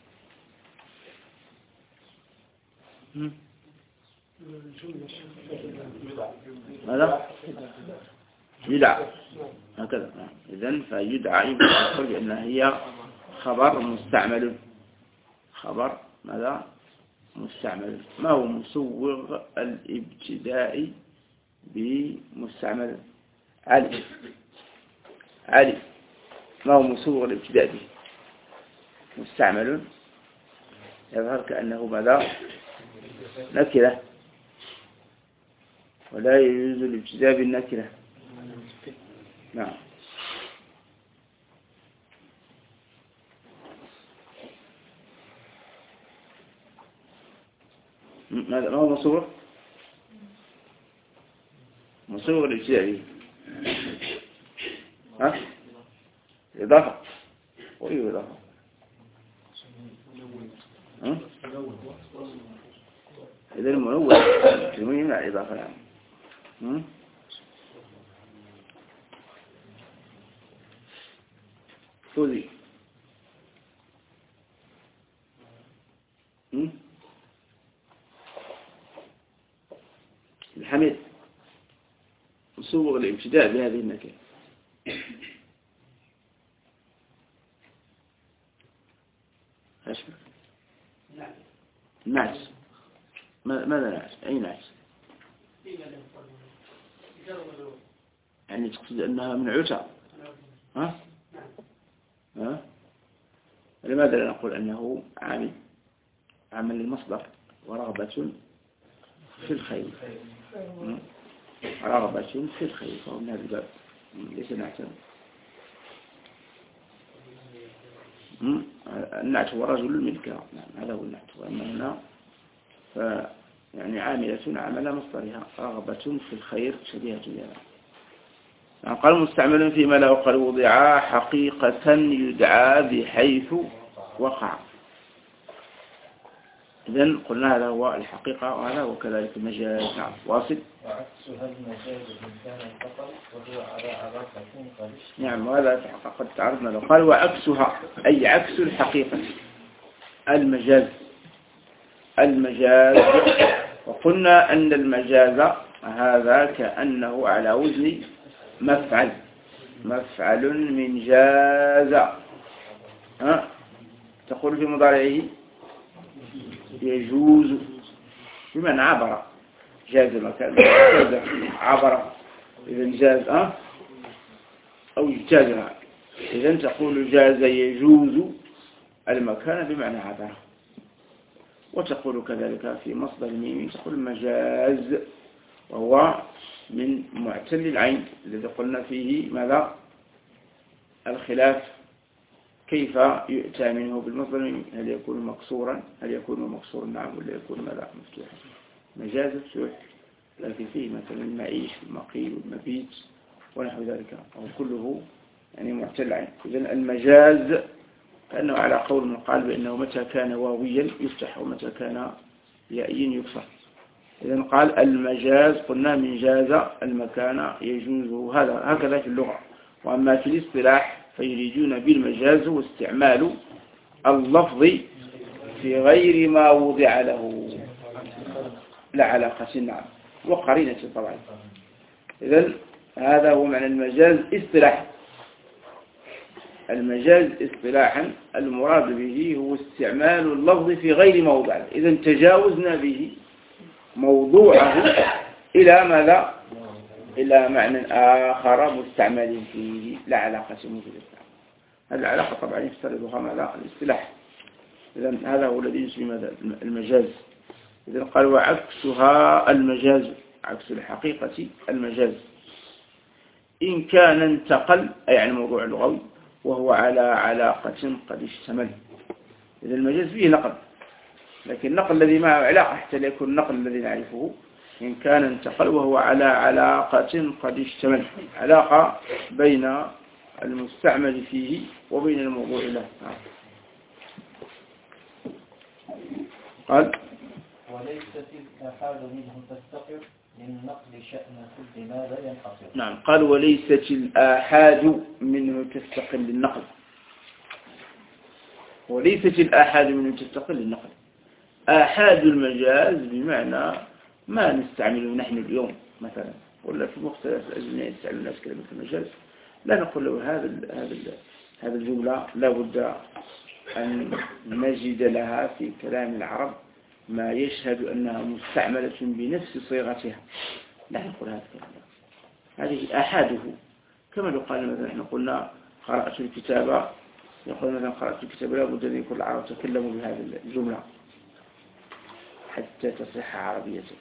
ماذا؟ يدعى هكذا. إذن فيدعى يقول بأنها هي خبر مستعمل. خبر ماذا؟ مستعمل. ما هو مسوغ الابتداء بمستعمل؟ علي علي ما هو مسوغ الابتداء به؟ مستعمل يظهر كأنه ماذا؟ نكرة ولا يجوز الابتداء بالنكرة. نعم. ماذا ما هو مصور؟ مصور الابتداء به ها؟ إضافة. وإيه إضافة؟ ها؟ إذا المنون المهم مع إضافة العام. هم؟ فوزي. هم؟ الحميد مصوغ الابتداء بهذه النكرة. أشبه نعس. ماذا نعس؟ أي نعس؟ يعني تقصد أنها من عتا. ها؟ ها؟ لماذا لا نقول أنه عامل عمل المصدر ورغبة في الخير؟ رغبة في الخير فهو من هذا الباب ليس نعتا. النعت هو رجل الملكة. نعم هذا هو النعت. وأما هنا ف يعني عاملة عمل مصدرها رغبة في الخير شبيهة بها. يعني قال مستعمل فيما له قد وضع حقيقة يدعى بحيث وقع. إذن قلنا هذا هو الحقيقة وهذا هو كذلك المجاز. نعم واصل. وعكسها المجاز إن كان الفقر وهو على علاقة قد. نعم وهذا قد تعرضنا له. قال وعكسها أي عكس الحقيقة المجاز. المجاز وقلنا أن المجاز هذا كأنه على وزن مفعل. مفعل من جاز. ها؟ تقول في مضارعه يجوز بمعنى عبر. جاز المكان عبر. إذا جاز أه؟ أو اجتازها. إذا تقول جاز يجوز المكان بمعنى عبر. وتقول كذلك في مصدر الميم تقول مجاز وهو من معتل العين الذي قلنا فيه ماذا؟ الخلاف كيف يؤتى منه بالمصدر الميم. هل يكون مكسورا هل يكون مكسورا نعم ولا يكون ماذا مفتوحا؟ مجاز مفتوح لكن فيه مثلا المعيش والمقيل والمبيت ونحو ذلك وكله يعني معتل العين. إذن المجاز كأنه على قول من قال بأنه متى كان واويا يفتح ومتى كان يائيا يكسر. إذن قال المجاز قلنا من جاز المكان يجوز، هذا هكذا في اللغة. وأما في الاصطلاح فيريدون بالمجاز واستعمال اللفظ في غير ما وضع له لا علاقة نعم وقرينة طبعا. إذن هذا هو معنى المجاز اصطلاحا. المجاز اصطلاحا المراد به هو استعمال اللفظ في غير موضع له. إذن تجاوزنا به موضوعه إلى ماذا؟ إلى معنى آخر مستعمل فيه لا علاقة به بالاستعمال. هذه العلاقة طبعا يفترضها ماذا؟ الاصطلاح. إذن هذا هو الذي يسمى المجاز. إذن قال وعكسها المجاز، عكس الحقيقة المجاز إن كان انتقل أي يعني موضوع اللغوي وهو على علاقة قد اشتمل. إذن المجاز فيه نقل، لكن النقل الذي معه علاقة حتى لا يكون النقل الذي نعرفه إن كان انتقل وهو على علاقة قد اشتمل، علاقة بين المستعمل فيه وبين الموضوع له. قال وليست الآحاد منه تستقر للنقل شأن كل ما لا ينحصر. نعم قال وليست الآحاد منه تستقل للنقل، وليست الآحاد منه تستقل للنقل. آحاد المجاز بمعنى ما نستعمله نحن اليوم مثلا، ولا في مختلف الأزمنة يستعمل الناس كلمة المجاز، لا نقول له هذا هذا هذا الجملة لا بد أن نجد لها في كلام العرب ما يشهد أنها مستعملة بنفس صيغتها، لا نقول هذا الكلام. هذه آحاده كما لو قال مثلا احنا قلنا قرأت الكتاب، يقول مثلا قرأت الكتاب لا بد أن يكون العرب تكلموا بهذه الجملة حتى تصح عربيته.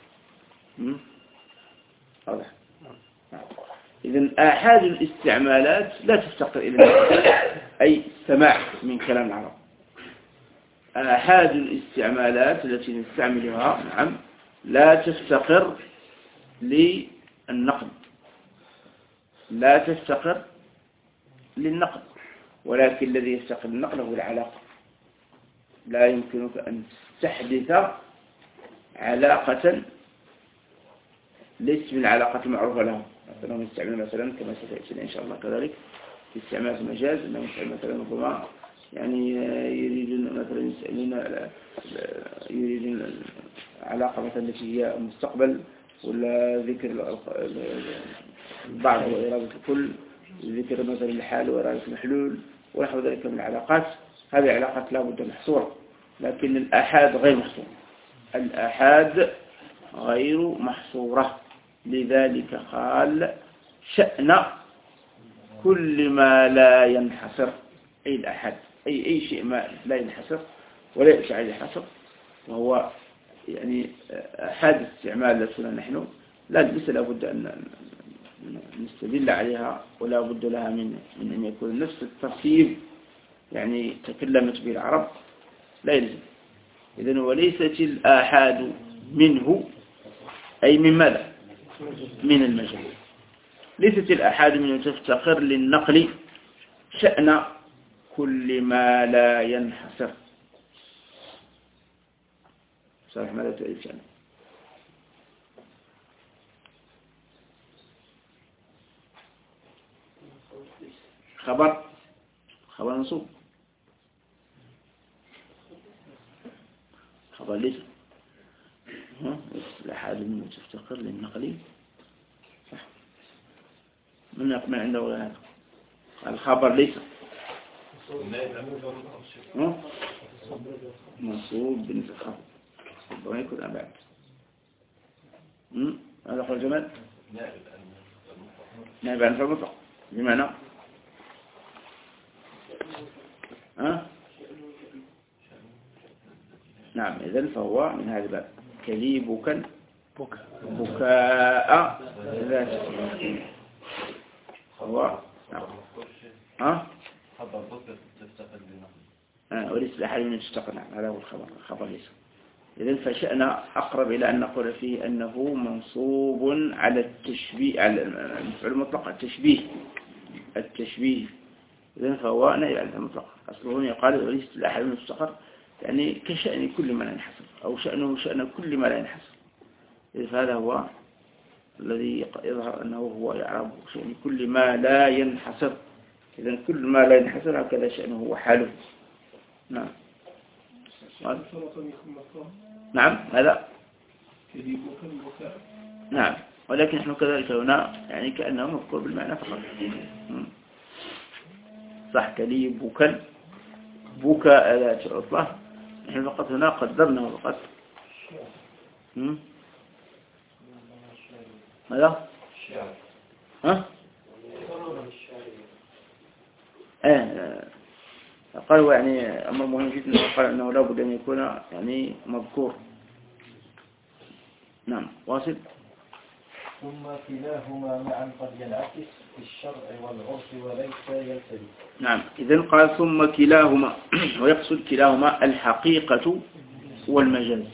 واضح؟ إذن آحاد الاستعمالات لا تفتقر إلى أي سماع من كلام العرب. آحاد الاستعمالات التي نستعملها نعم لا تفتقر للنقل، لا تفتقر للنقل، ولكن الذي يفتقر للنقل هو العلاقة. لا يمكنك أن تحدث علاقة ليس من العلاقة المعروفة لها. مثلا نستعمل مثلا كما سيأتينا إن شاء الله كذلك في استعمال المجاز، أنه مثلا ربما يعني يريدون مثلا يسألون يريدون علاقة مثلا التي هي المستقبل ولا ذكر البعض وإرادة الكل، ذكر مثلا الحال وإرادة المحلول ونحو ذلك من العلاقات. هذه علاقات لا بد محصورة، لكن الآحاد غير محصورة. الآحاد غير محصورة، لذلك قال شأن كل ما لا ينحصر، أي الآحاد أي أي شيء ما لا ينحصر ولا يأتي عليه حصر، وهو يعني آحاد استعمال لسنا نحن لا ليس لابد أن نستدل عليها ولا بد لها من من أن يكون نفس التصيب يعني تكلمت به العرب لا يلزم. إذن وليست الآحاد منه أي من ماذا؟ من المجاز. ليست الآحاد منه تفتقر للنقل شأن كل ما لا ينحصر. صحيح ماذا تؤيد شأن؟ خبر خبر منصوب، خبر ليس الآحاد منه تفتقر للنقل. صح. من يقمع عنده ولا هذا؟ الخبر ليس منصوب بالنسبة للخبر ربما يكون أبعد. هذا هو الجمال نائب عن المطلق بمعنى ها؟ نعم. إذن فهو من هذا الباب كلي بكا بكاء ذات هو نعم. ها؟ آه وليس لأحد من تستقر. نعم هذا هو الخبر، الخبر ليس. إذن فشأنا أقرب إلى أن نقول فيه أنه منصوب على التشبيه، على المفعول المطلق، التشبيه التشبيه إذن فهو نهي عن المطلق. أصله هنا يقال وليست الأحد من السقر يعني كشأن كل ما لا ينحصر أو شأنه شأن كل ما لا ينحصر. فهذا هو الذي يظهر أنه هو يعرب شأن كل ما لا ينحصر. إذن كل ما لا ينحصر هكذا شأنه هو حاله. نعم. نعم هذا نعم، ولكن نحن كذلك هنا يعني كأنه مذكور بالمعنى فقط. صح كلي بكل بكاء ذات عطلة، نحن فقط هنا قدرنا فقط. ماذا؟ ها؟ آه قالوا يعني أمر مهم جدا، قال أنه لا بد أن يكون يعني مذكور. نعم واصل. ثم كلاهما معا قد ينعكس في الشرع والعرف وليس يلتزم. نعم إذن قال ثم كلاهما، ويقصد كلاهما الحقيقة والمجاز.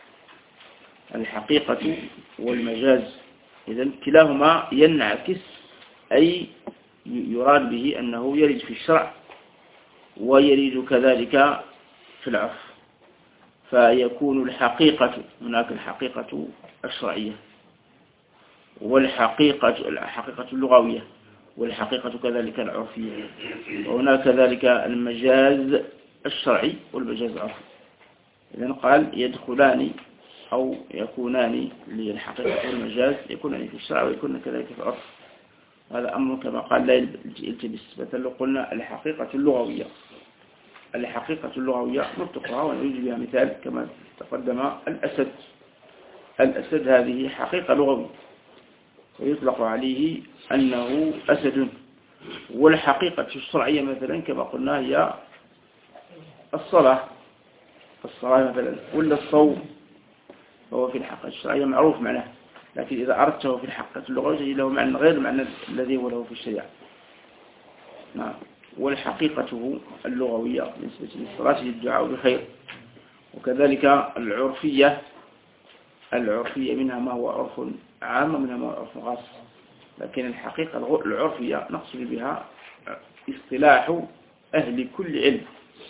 الحقيقة والمجاز، إذن كلاهما ينعكس أي يراد به أنه يرد في الشرع ويرد كذلك في العرف. فيكون الحقيقة هناك الحقيقة الشرعية والحقيقة الحقيقة اللغوية والحقيقة كذلك العرفية، وهناك كذلك المجاز الشرعي والمجاز العرفي. إذن قال يدخلان أو يكونان للحقيقة والمجاز، يكونان في الشرع ويكون كذلك في العرف. هذا أمر كما قال لا يلتبس. مثلا قلنا الحقيقة اللغوية، الحقيقة اللغوية نطقها ونريد بها مثال كما تقدم الأسد. الأسد هذه حقيقة لغوية ويطلق عليه أنه أسد. والحقيقة الشرعية مثلا كما قلنا هي الصلاة، الصلاة مثلا ولا الصوم، فهو في الحقيقة الشرعية معروف معناه، لكن إذا أردته في الحقيقة اللغوية له معنى غير المعنى الذي هو له في الشريعة. نعم. والحقيقة اللغوية بالنسبة للصلاة الدعاء بخير. وكذلك العرفية، العرفية منها ما هو عرف عام ومنها ما هو عرف خاص، لكن الحقيقة العرفية نقصد بها اصطلاح أهل كل علم.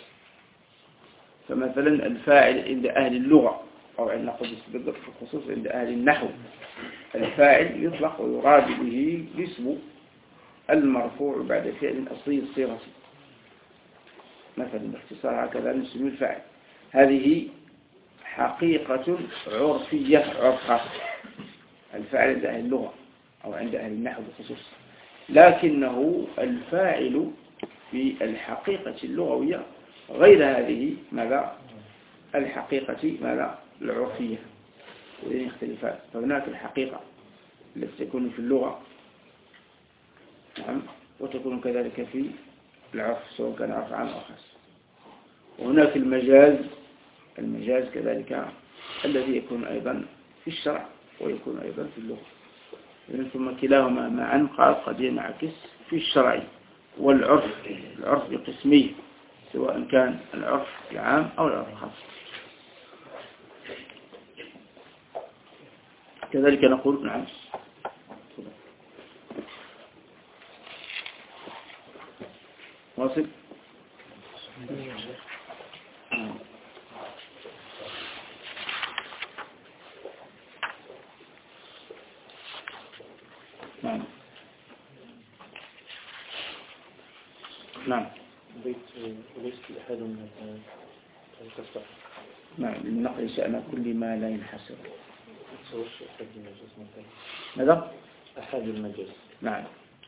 فمثلا الفاعل عند أهل اللغة أو عند نقول بالخصوص عند أهل النحو، الفاعل يطلق ويراد به الاسم المرفوع بعد فعل أصلي الصيغة، مثلا باختصار هكذا نسميه الفاعل. هذه حقيقة عرفية عرف خاص، الفاعل عند أهل اللغة أو عند أهل النحو بالخصوص. لكنه الفاعل في الحقيقة اللغوية غير هذه ماذا الحقيقة ماذا العرفية، وذين يختلفان. فهناك الحقيقة التي تكون في اللغة نعم، وتكون كذلك في العرف سواء كان عرف عام أو خاص. وهناك المجاز، المجاز كذلك الذي يكون أيضا في الشرع ويكون أيضا في اللغة. ثم كلاهما معا قال قد ينعكس في الشرع والعرف، العرف بقسميه سواء كان العرف العام أو العرف الخاص. كذلك نقول نعم واصل. نعم نعم بيت وليس أحد من الكسر. نعم للنقل شأن كل ما لا ينحصر. أحد المجاز مثلا. ماذا؟ أحد المجاز. نعم.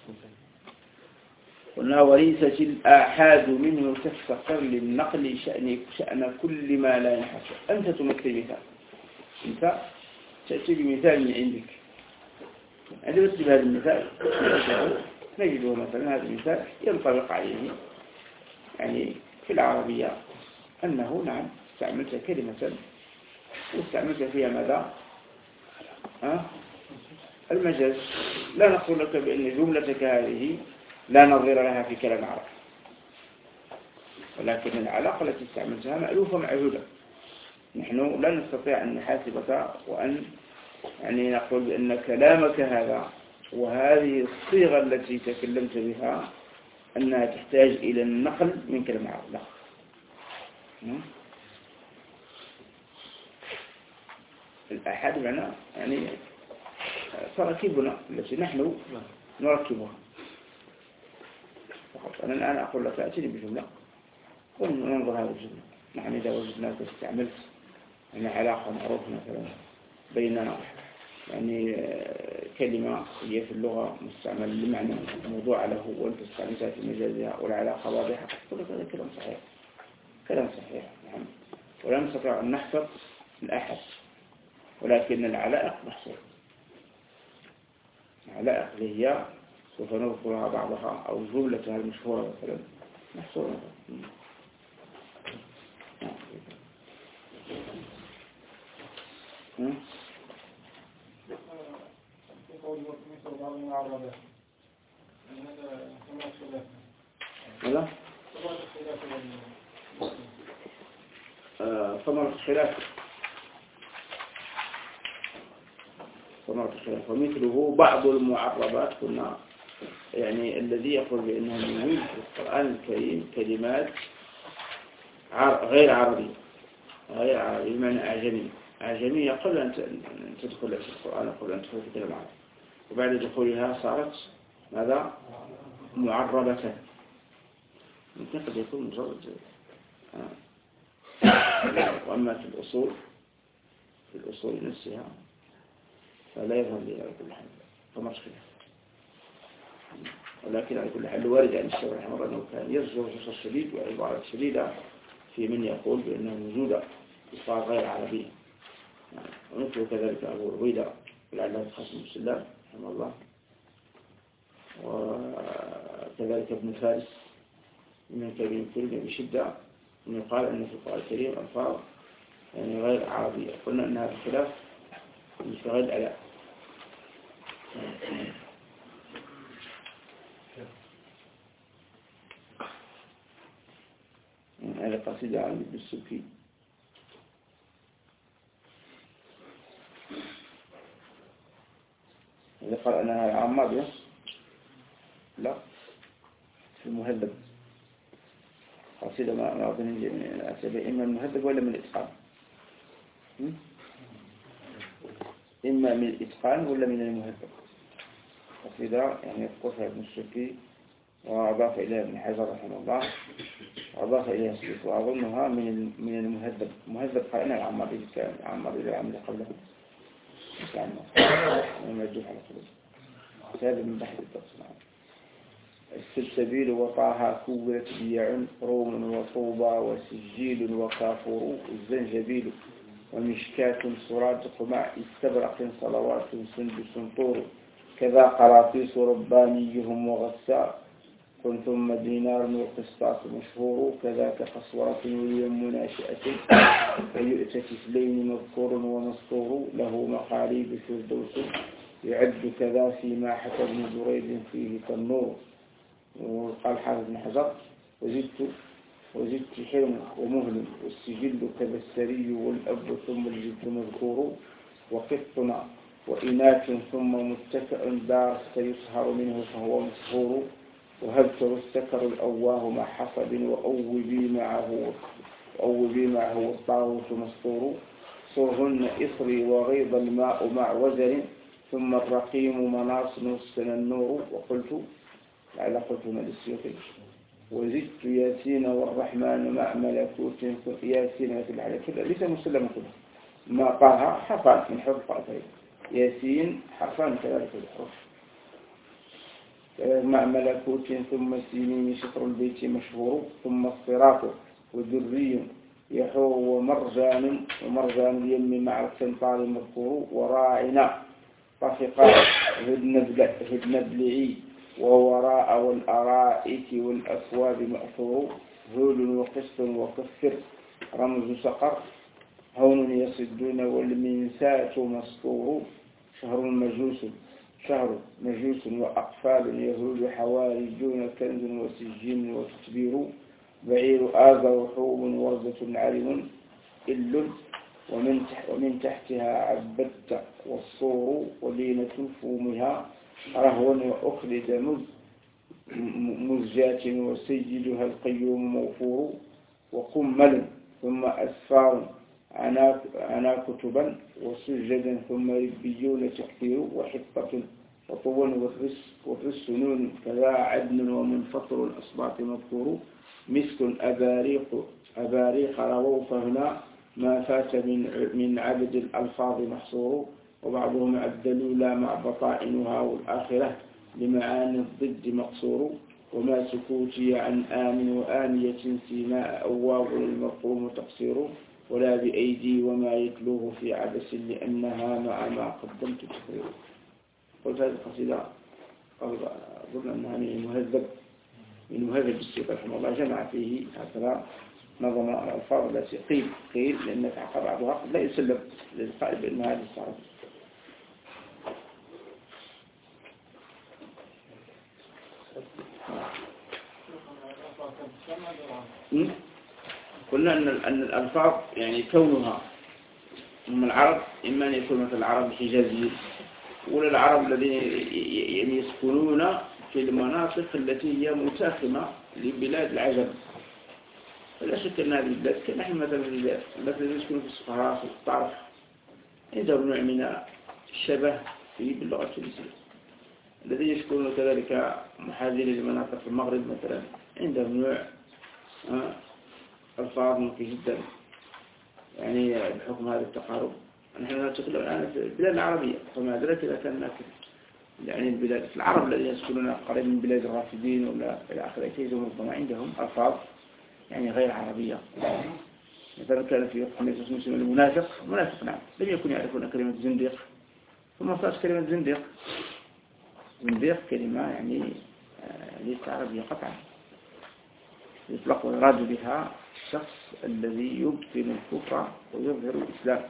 قلنا وليست الآحاد منه تفتقر للنقل شأن شأن كل ما لا ينحصر. أنت تمثل مثال، أنت تأتي بمثال من عندك، عندما تجيب هذا المثال نجده مثلا هذا المثال ينطبق عليه يعني في العربية أنه نعم استعملت كلمة واستعملت فيها ماذا أه؟ المجاز. لا نقول لك بأن جملتك هذه لا نظير لها في كلام العرب، ولكن العلاقة التي استعملتها مألوفة معهودة. نحن لا نستطيع أن نحاسبك وأن يعني نقول بأن كلامك هذا وهذه الصيغة التي تكلمت بها أنها تحتاج إلى النقل من كلمة عرب. لا. الآحاد معنا يعني تركيبنا التي نحن نركبها فقط. أنا الآن أقول لك أتني بجملة وننظر هذه الجملة. نحن إذا وجدناك استعملت يعني علاقة معروفة مثلا بين يعني كلمة هي في اللغة مستعملة لمعنى موضوع له وأنت استعملتها في مجازها والعلاقة واضحة، أقول لك هذا كلام صحيح، كلام صحيح نعم. ولا نستطيع أن نحفظ الأحد، ولكن العلائق محصورة. العلائق اللي هي سوف نذكرها بعضها أو جملتها المشهورة مثلا محصورة. ها؟ ماذا؟ ثمرة الخلاف ثمرة الخلاف ومثله بعض المعربات كنا يعني الذي يقول بأنه يوجد في القرآن الكريم كلمات غير عربية غير عربية بمعنى أعجمي أعجمية قبل أن تدخل في القرآن قبل أن تدخل في كلام عربي، وبعد دخولها صارت ماذا؟ معربة. ممكن قد يكون مجرد وأما في الأصول في الأصول نفسها فلا يظهر لي على كل حال فمش خلاف، ولكن على كل حال وارد عن الشيخ رحمه الله أنه كان يرجو حصر شديد وعبارة شديدة في من يقول بأنه وجود إصفار غير عربية، ومثل كذلك أبو عبيدة العلامة القاسم بن سلام رحمه الله، وكذلك ابن فارس من كلمة كلمة بشدة أن يقال أن في القرآن الكريم ألفاظ يعني غير عربية. قلنا أن هذا الخلاف في غير الأداء. هذه قصيدة عن ابن السبكي. إذا قال أنها العام ماضية لا في المهذب قصيدة ما أظن من الأسابيع إما المهذب ولا من الإتقان، إما من الإتقان ولا من المهذب. قصيدة يعني يذكرها ابن السبكي وأضاف إليها ابن حجر رحمه الله وأضاف إليها السيوطي وأظنها من من المهذب. المهذب قال العام ماضي كان العام ماضي العام اللي قبله مش عام ماضي مرجوح على خلود هذا من بحث الدرس. نعم. السلسبيل وطاها كورت بيع روم وطوبى وسجيل وكافور الزنجبيل ومشكاة سرادق مع استبرق صلوات سندس طور كذا قراطيس ربانيهم وغساء قل ثم دينار وقسطاس مشهور كذاك قصورة وليم مناشئة ويؤتى كفلين مذكور ومسطور له مقاليد فردوس يعد كذا فيما حكى ابن زريد فيه كالنور. وقال حافظ بن حجر وزدت وزدت حلم ومهل والسجل كذا السري والأب ثم الجد مذكور وقطنا وإناث ثم متكأ دار سيسهر منه فهو مسهور وهبت واستكر الأواه مع حصب وأوبي معه وأوبي معه الطاووس مسطور صرهن إصري وغيض الماء مع وزن ثم الرقيم مناص نسن النور. وقلت لعل قلت من السيوطي وزدت ياسين والرحمن مع ملكوت ياسين في الحالة كذا ليس مسلما كله ما طاها حرفان من حرف طائفين ياسين حرفان كذلك الحروف مع ملكوت ثم سينين شطر البيت مشهور ثم الصراط وذري يحور ومرجان ومرجان اليم مع السنطار المذكور وراعنا طفقا هدن بلعي ووراء والأرائك والأسواب مأثور هول وقسط وكفر رمز سقر هون يصدون والمنسات مسطور شهر مجوس شهر مجوس وأقفال يهول حوارجون كنز وسجين وتتبير بعير آذى وحوب ورزة علم إل ومن, تح ومن تحتها عبدت والصور ولينة فومها رهو وأخلد مذ مزجات وسيدها القيوم موفور وقمل ثم أسفار أنا كتبا وسجدا ثم ربيون تكثير وحطة وطول وفي السنون كذا عدن ومنفطر الأصباط مذكور مسك أباريق أباريق رووا فهنا ما فات من من عبد الألفاظ محصور وبعضهم عدلوا لا مع بطائنها والآخرة لمعاني الضد مقصور وما سكوتي عن آن وآنية سيناء أواب للمرقوم تقصير ولا بأيدي وما يتلوه في عبس لأنها مع ما قدمت تقرير. قلت هذه القصيدة أظن أنها من مهذب من مهذب السيق رحمه الله جمع فيه هكذا نظم الألفاظ التي قيل قيل لأن تعقى بعضها لا يسلم للقائل بأن هذه الصعب. قلنا أن أن الألفاظ يعني كونها من العرب إما أن يكون مثل العرب الحجازيين ولا العرب الذين يعني يسكنون في المناطق التي هي متاخمة لبلاد العجم. فلا شك أن هذه البلاد كنحن مثلا الذين يسكنون في الصحراء في الطرف عندهم نوع من الشبه في باللغة التونسية. الذين يسكنون كذلك محاذين لمناطق المغرب مثلا عندهم نوع ألفاظ ممكن جدا يعني بحكم هذا التقارب. نحن نتكلم الآن في البلاد العربية فما ذلك إذا كان يعني البلاد العرب الذين يسكنون قريب من بلاد الرافدين ولا إلى آخره يجدون ربما عندهم ألفاظ يعني غير عربية. مثلا كان في وقت النبي صلى الله عليه وسلم المنافق منافق نعم لم يكن يعرفون كلمة زنديق ثم صارت كلمة زنديق. زنديق كلمة يعني ليست عربية قطعا يطلق ويراد بها الشخص الذي يبطن الكفر ويظهر الإسلام.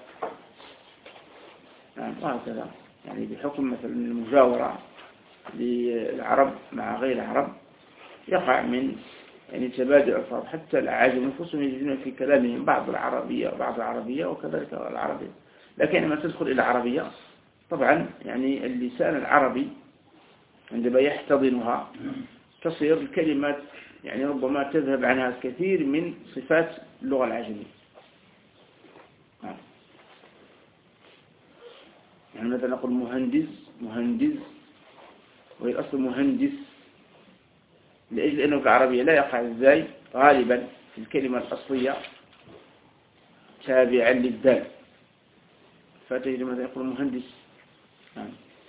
نعم وهكذا يعني بحكم مثلا المجاورة للعرب مع غير العرب يقع من يعني تبادل الألفاظ حتى الأعاجم أنفسهم يجدون في كلامهم بعض العربية وبعض العربية وكذلك العربية. لكن لما تدخل إلى العربية طبعا يعني اللسان العربي عندما يحتضنها تصير الكلمات يعني ربما تذهب عنها الكثير من صفات اللغة العجمية. يعني مثلا نقول مهندس مهندس وهي أصل مهندس لأجل أنه في العربية لا يقع ازاي غالبا في الكلمة الأصلية تابعا للدال فتجد مثلا يقول مهندس. نعم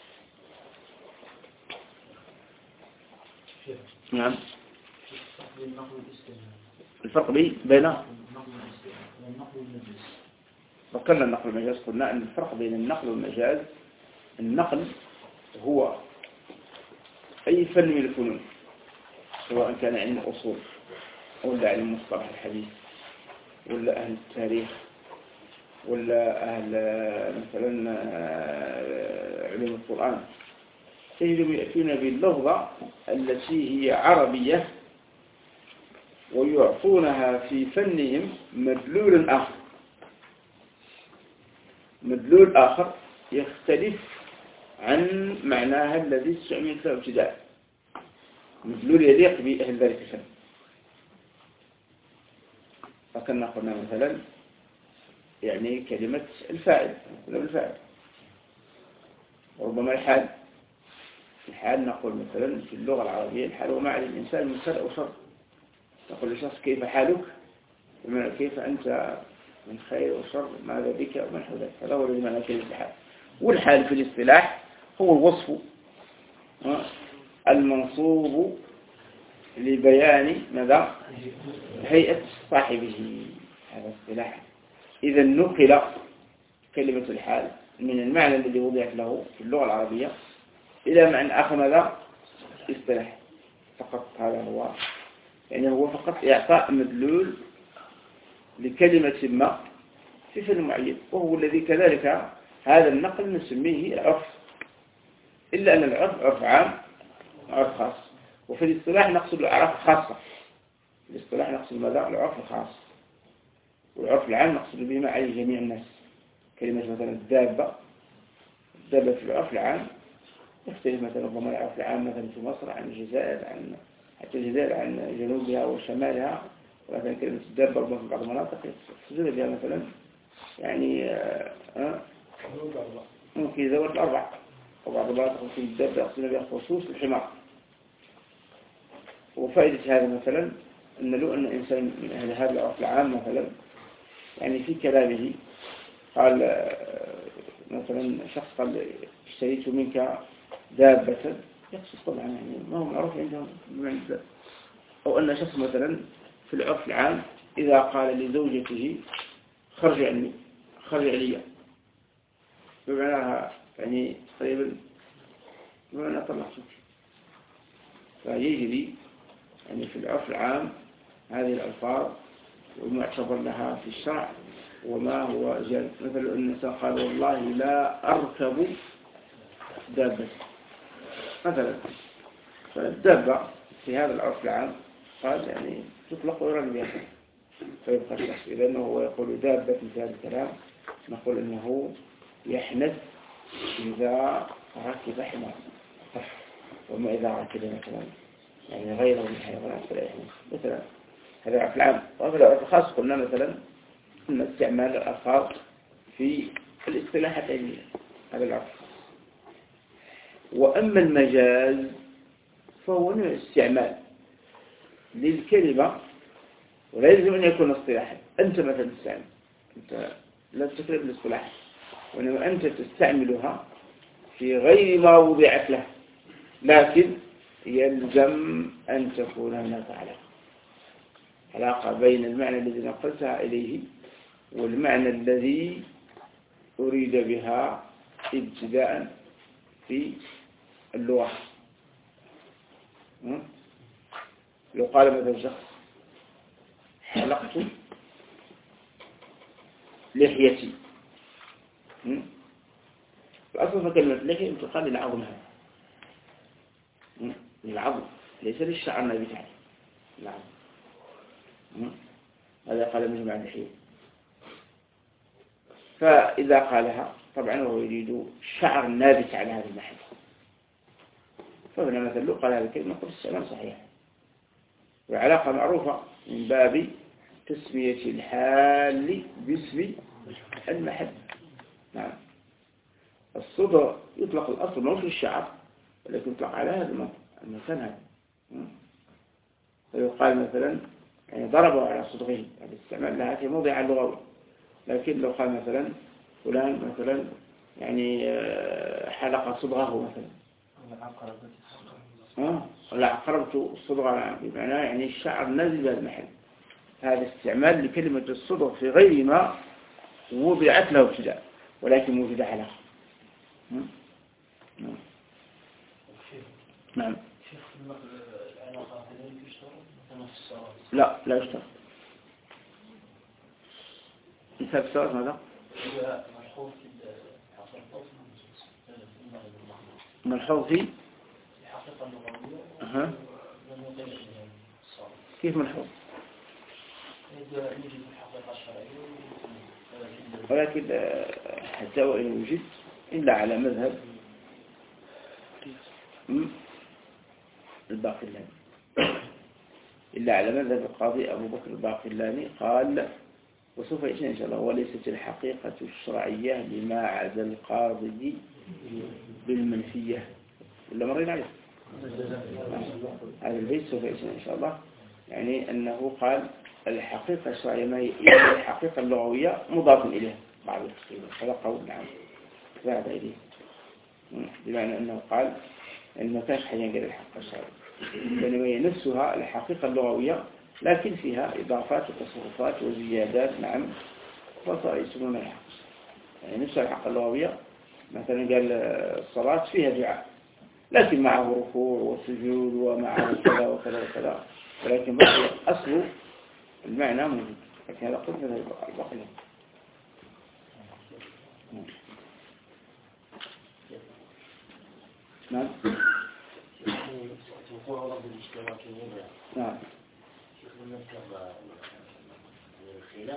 نعم الفرق بين ذكرنا النقل والمجاز قلنا أن الفرق بين النقل والمجاز النقل هو أي فن من الفنون سواء كان علم الأصول ولا علم مصطلح الحديث ولا أهل التاريخ ولا أهل مثلا علم القرآن تجدهم يأتون باللفظة التي هي عربية ويعطونها في فنهم مدلول آخر مدلول آخر يختلف عن معناها الذي استعمل له ابتداء مدلول يليق بأهل ذلك الفن. فكنا قلنا مثلا يعني كلمة الفاعل الفاعل وربما الحال الحال نقول مثلا في اللغة العربية الحال هو معنى الإنسان من خير أو شر. نقول للشخص كيف حالك بمعنى كيف أنت من خير وشر ماذا بك ومن حولك. هذا هو الذي معنى كلمة الحال. والحال في الاصطلاح هو الوصف المنصوب لبيان ماذا هيئة صاحبه. هذا اصطلاح. إذا نقل كلمة الحال من المعنى الذي وضعت له في اللغة العربية إلى معنى آخر ماذا اصطلاح فقط. هذا هو يعني هو فقط إعطاء مدلول لكلمة ما في فن معين وهو الذي كذلك هذا النقل نسميه العرف إلا أن العرف عرف عام وعرف خاص. وفي الاصطلاح نقصد الأعراف الخاصة. في الاصطلاح نقصد ماذا العرف الخاص والعرف العام نقصد به ما عليه جميع الناس. كلمة مثلا الدابة الدابة في العرف العام يختلف مثلا ربما العرف العام مثلا في مصر عن الجزائر، عن حتى الجزائر عن جنوبها وشمالها، ولكن كلمة الدابة ربما في بعض المناطق يقصدون بها مثلا يعني آه ممكن ذوات الأربع، وبعض المناطق ممكن الدابة يقصدون بها خصوص الحمار. وفائدة هذا مثلا أن لو أن إنسان من أهل هذا العرف العام مثلا يعني في كلامه قال مثلا شخص قال اشتريت منك دابة، يقصد طبعا يعني ما هو معروف عندهم بمعنى الدابة. أو أن شخص مثلا في العرف العام إذا قال لزوجته خرج عني خرج علي بمعناها يعني تقريبا بمعنى طلقتك، فيجري يعني في العرف العام هذه الألفاظ والمعتبر لها في الشرع وما هو جل. مثل النساء قال والله لا أركب دابة مثلا، فالدابة في هذا العرف العام قال يعني تطلق ويرن بها فيبقى الشخص. إذا أنه هو يقول دابة في هذا الكلام نقول أنه يحنث إذا ركب حمار، وما إذا ركب مثلا يعني غيره من الحيوانات فلا يحنث مثلا. هذا العرف العام. وفي العرف الخاص قلنا مثلا أن استعمال الألفاظ في الاصطلاحات العلمية، هذا العرف الخاص. وأما المجاز فهو نوع استعمال للكلمة ولا يلزم أن يكون اصطلاحا. أنت مثلا تستعمل، أنت لا تفرق بالاصطلاح، وإنما أنت تستعملها في غير ما وضعت له، لكن يلزم أن تكون هناك علاقة علاقة بين المعنى الذي نقلتها إليه والمعنى الذي أريد بها ابتداء في اللغة. لو قال مثلا شخص حلقت لحيتي، الأصل في كلمة لحية تقال للعظم، هذا للعظم ليس للشعر النبي تعالى، العظم هذا قال مجمع اللحية. فإذا قالها طبعا هو يريد شعر نابت على هذا المحل، فهنا مثلا لو قال هذه الكلمة نقول السلام صحيح، والعلاقة معروفة من باب تسمية الحال باسم المحل. نعم. الصدر يطلق الأصل مش للشعر ولكن يطلق على هذا المكان هذا. فيقال مثلا يعني ضربه على صدغه، يعني استعمال لها في موضع اللغوي. لكن لو قال مثلا فلان مثلا يعني حلق صدغه مثلا، اه ولا عقربت الصدغة بمعنى يعني الشعر نازل بهذا المحل، هذا استعمال لكلمة الصدغ في غير ما وضعت له ابتداء ولكن وجد علاقة. نعم. نعم. لا لا يشترط. مثال السؤال ماذا؟ ملحوظ في أها. كيف ملحوظ؟ ولكن حتى وإن وجد إلا على مذهب الباقلاني، إلا على مذهب القاضي أبو بكر الباقلاني قال وسوف يأتي إن شاء الله وليست الحقيقة الشرعية لما عدا القاضي بالمنفية، ولا مرين عليه هذا البيت سوف يأتي إن شاء الله. يعني أنه قال الحقيقة الشرعية ما هي إلا الحقيقة اللغوية مضاف إليها بعض التفصيل، هذا قول نعم ذهب إليه، بمعنى أنه قال أن ما كانش حيا قال الحقيقة الشرعية، بينما هي نفسها الحقيقة اللغوية لكن فيها إضافات وتصرفات وزيادات. نعم. فصار يسمونها الحق، يعني نفس الحقيقة اللغوية. مثلا قال الصلاة فيها دعاء لكن معه ركوع وسجود ومعه كذا وكذا وكذا، ولكن بقي أصل المعنى موجود، لكن هذا قلت من البقية. نعم. نعم. الخلاف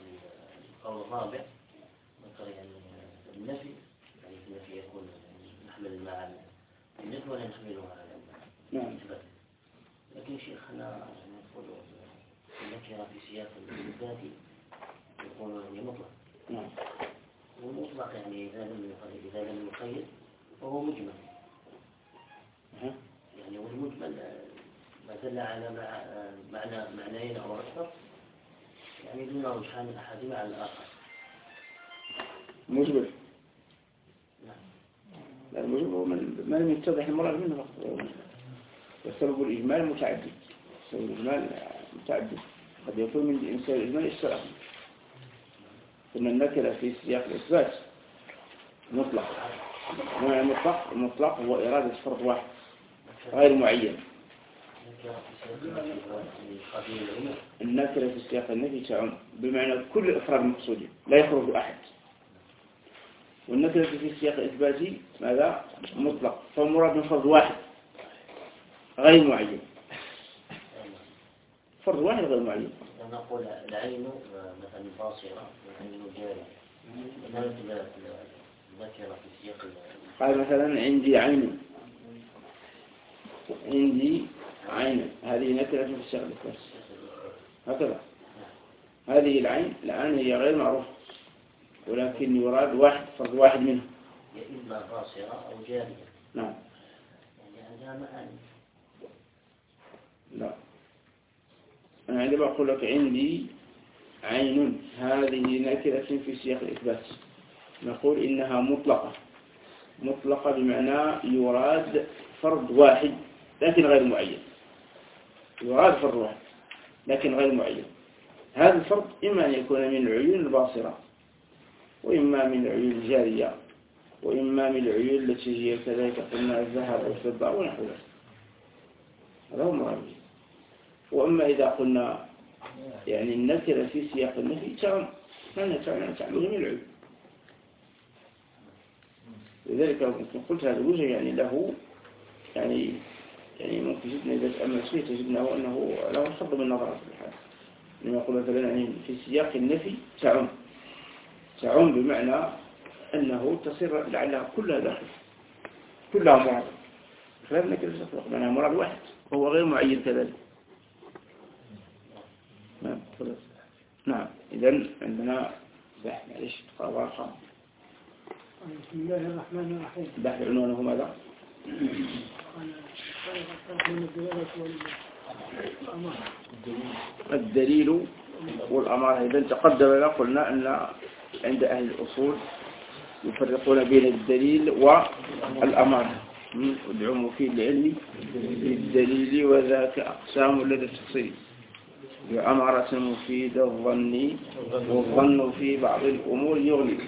القول الرابع ذكر يعني النفي، يعني النفي يكون تحمل مع النسبة ولا نحملها على نعم. لكن شيخنا يعني نقول النكرة في سياق الإثبات يكون يعني مطلق. نعم. والمطلق يعني إذا لم يقيد إذا لم يقيد فهو مجمل. أه. يعني والمجمل ما دل على معنى معنيين أو أكثر يعني دون رجحان الأحد على الآخر. مجمل. لا المجمل هو ما لم يتضح المراد منه فقط. والسبب الإجمال متعدد. السبب الإجمال متعدد. قد يكون من إنسان الإجمال اشتراك. ثم النكرة في سياق الإثبات مطلق. نوع المطلق المطلق هو إرادة فرد واحد غير معين. النكرة في سياق النفي تعم بمعنى كل إفراد مقصود لا يخرج أحد. والنكرة في سياق الإثبات ماذا؟ مطلق. فالمراد من فرد واحد غير معين. فرد واحد غير معين. نقول العين مثلا باصرة والعين جارية. ما نتبع النكرة في سياق قال مثلا عندي عين عندي عين هذه نكرة في سياق الإثبات هكذا. هذه العين الآن هي غير معروفة ولكن يراد واحد فرد واحد منها. يا إما باصرة أو جارية. نعم. يعني عندها معاني. لا. أنا عندما أقول لك عندي عين هذه نكرة في سياق الإثبات نقول إنها مطلقة. مطلقة بمعنى يراد فرد واحد لكن غير معين. يراد فرد واحد لكن غير معين. هذا الفرد إما أن يكون من العيون الباصرة وإما من العيون الجارية وإما من العيون التي هي كذلك قلنا الذهب والفضة ونحو ذلك. هذا هو المراد. وأما إذا قلنا يعني النكرة في سياق النفي تعم معنى تعم تعم جميع العيون. لذلك ممكن قلت هذا الوجه يعني له يعني يعني ممكن جدنا إذا تأمل فيه تجدنا أنه له حظ من نظرة في الحال. لما يقول مثلا يعني في سياق النفي تعم تعم بمعنى أنه تصير لعلها كلها داخل كلها مراد. خلال نكرة تخلق منها مراد واحد وهو غير معين كذلك. نعم خلاص. نعم إذن عندنا بحث معلش قرار خام. بسم الله الرحمن الرحيم. بحث عنوانه ماذا؟ الدليل والأمارة. إذا تقدم لنا قلنا أن عند أهل الأصول يفرقون بين الدليل والأمارة. والعلم في العلم بالدليل وذاك أقسام لدى التفصيل. بأمارة مفيدة الظن والظن في بعض الأمور يغني.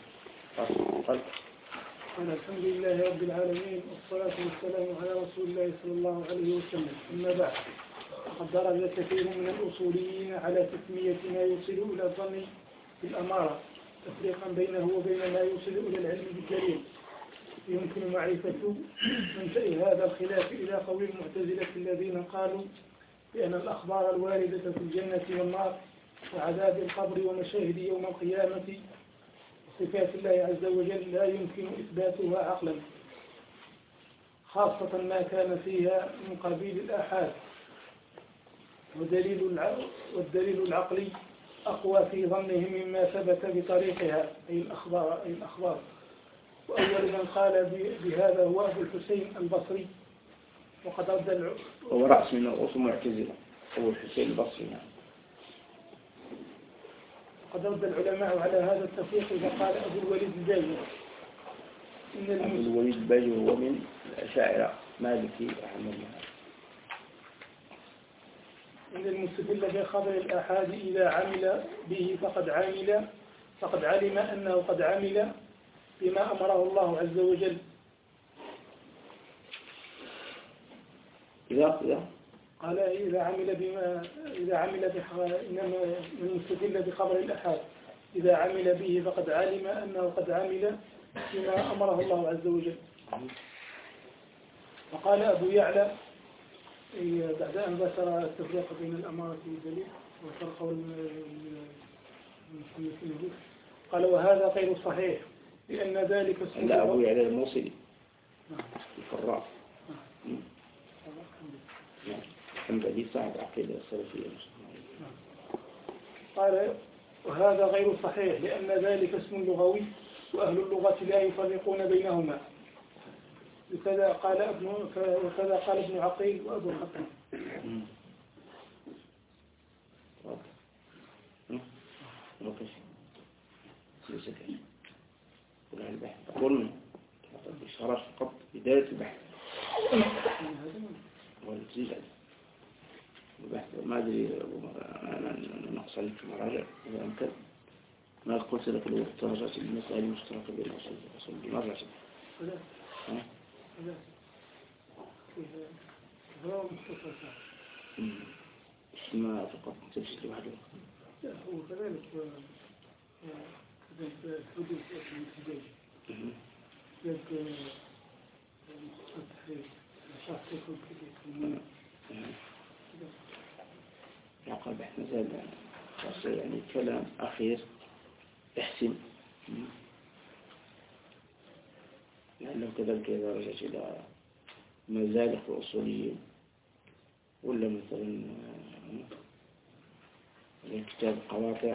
الحمد لله رب العالمين والصلاة والسلام على رسول الله صلى الله عليه وسلم. أما بعد فقد درج كثير من الأصوليين على تسمية ما يوصل إلى الظن بالأمارة تفريقا بينه وبين ما يوصل إلى العلم بالدليل. يمكن معرفة منشأ هذا الخلاف إلى قول المعتزلة الذين قالوا بأن الأخبار الواردة في الجنة والنار وعذاب القبر ومشاهد يوم القيامة صفات الله عز وجل لا يمكن إثباتها عقلا، خاصة ما كان فيها من قبيل الآحاد. ودليل والدليل العقلي أقوى في ظنهم مما ثبت بطريقها أي الأخبار, أي الأخبار. وأول من قال بهذا هو أبو الحسين البصري. وقد رد هو رأس من رؤوس المعتزلة أبو الحسين البصري. قد رد العلماء على هذا التفريق إذا قال أبو الوليد الباجي. أبو الوليد الباجي هو من الأشاعرة مالكي رحمه الله. إن المستدل بخبر الآحاد إذا عمل به فقد عمل فقد علم أنه قد عمل بما أمره الله عز وجل. إذا إذا قال إذا عمل بما إذا عمل إنما المستدل بخبر الآحاد إذا عمل به فقد علم أنه قد عمل بما أمره الله عز وجل. وقال أبو يعلى بعد أن ذكر التفريق بين الأمارة والدليل وفرقه المصنفين قال وهذا غير صحيح لأن ذلك لا أبو يعلى الموصلي الفراء الحنبلي صاحب عقيدة السلفية. قال وهذا غير صحيح لأن ذلك اسم لغوي وأهل اللغة لا يفرقون بينهما. وكذا قال ابن وكذا قال ابن عقيل وأبو الخطيب. ليس كذا. ولا البحث قلنا شرح فقط بداية البحث والتسجيل البحث. ما أدري أنا نقص عليك في مراجع إذا أمكن ما قلت لك لو تراجعت المسائل المشتركة بين الأصول بمراجعة. لا لا هو مختصر ما فقط تمشي لوحده. لا هو كذلك كذلك الحدود الانتجاج كذلك التحرير شرح تكون كذلك يعقل بحث مازال يعني كلام أخير احسن لأنه كذلك إذا رجعت إلى مزالق الأصوليين ولا مثلا كتاب قواطع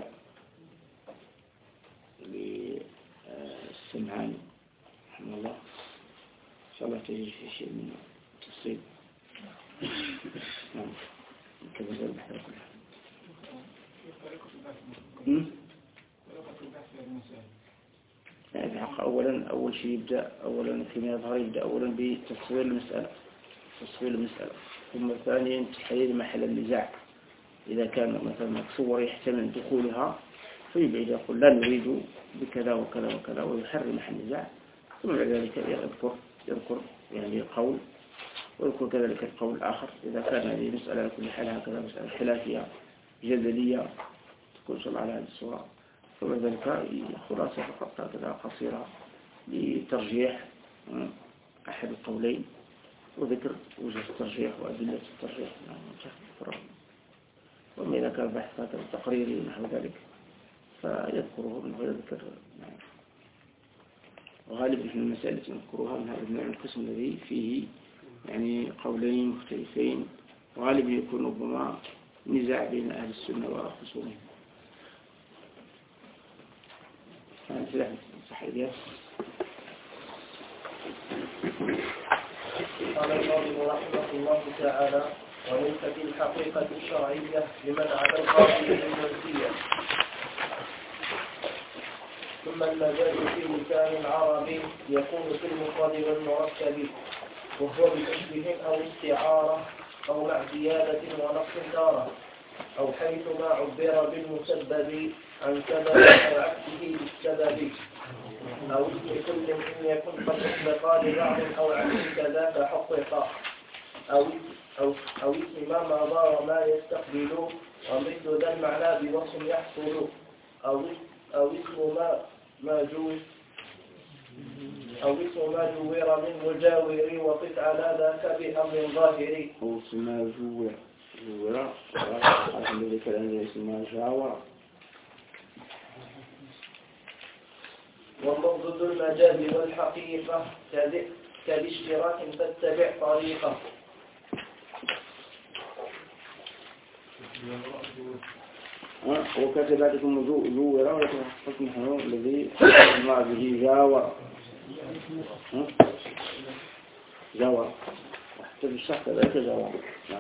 للسمعاني رحمه الله إن شاء الله تجد في شيء من التفصيل. نعم كذا زال البحث كلها. يعني أولا أول شيء يبدأ أولا فيما يظهر يبدأ أولا بتصوير المسألة تصوير المسألة ثم ثانيا تحديد محل النزاع. إذا كان مثلا متصور يحتمل دخولها فيبعد يقول لا نريد بكذا وكذا وكذا ويحرر محل النزاع. ثم بعد ذلك يذكر يذكر يعني القول ويذكر كذلك القول الآخر. إذا كان هذه مسألة على كل حال هكذا مسألة خلافية جدلية تكون صلى على هذه الصورة. ثم ذلك خلاصة فقط هكذا قصيرة لترجيح أحد القولين وذكر وجه الترجيح وأدلة الترجيح. وما إذا كان بحث هكذا تقريري نحو ذلك فيذكره من غير ذكر. وغالبا في المسائل التي نذكرها من هذا النوع القسم الذي فيه يعني قولين مختلفين وغالبا يكون ربما نزاع بين أهل السنة وخصومهم. هذا صحيح. قال الناظم رحمه الله تعالى وليس في الحقيقة الشرعية لمن عدا القاضي المنفية. ثم المجاز في لسان العربي يكون في المفرد والمركب وهو بتشبيه أو استعارة أو مع زيادة ونقص تارة أو حيثما عبر بالمسبب عن سبب أو عكسه بالسبب أو اسم كل إن يكن قد أطلق لبعض أو عكس كذاك حقق أو أو أو اسم ما مضى وما يستقبل ومثل ذا المعنى بوصف يحصل أو أو اسم ما ما جو أو اسم ما جور من مجاور وقف على ذاك بأمر ظاهر. أو اسم ما جور جور الحمد لله كلام اسم ما جاور. واللفظ ذو المجاز والحقيقة كالاشتراك فاتبع طريقة. وكتب بعدكم جوورا ولكن حكم حنون الذي ما به جاور جاور وحتى بالشخص ذلك جاور. نعم.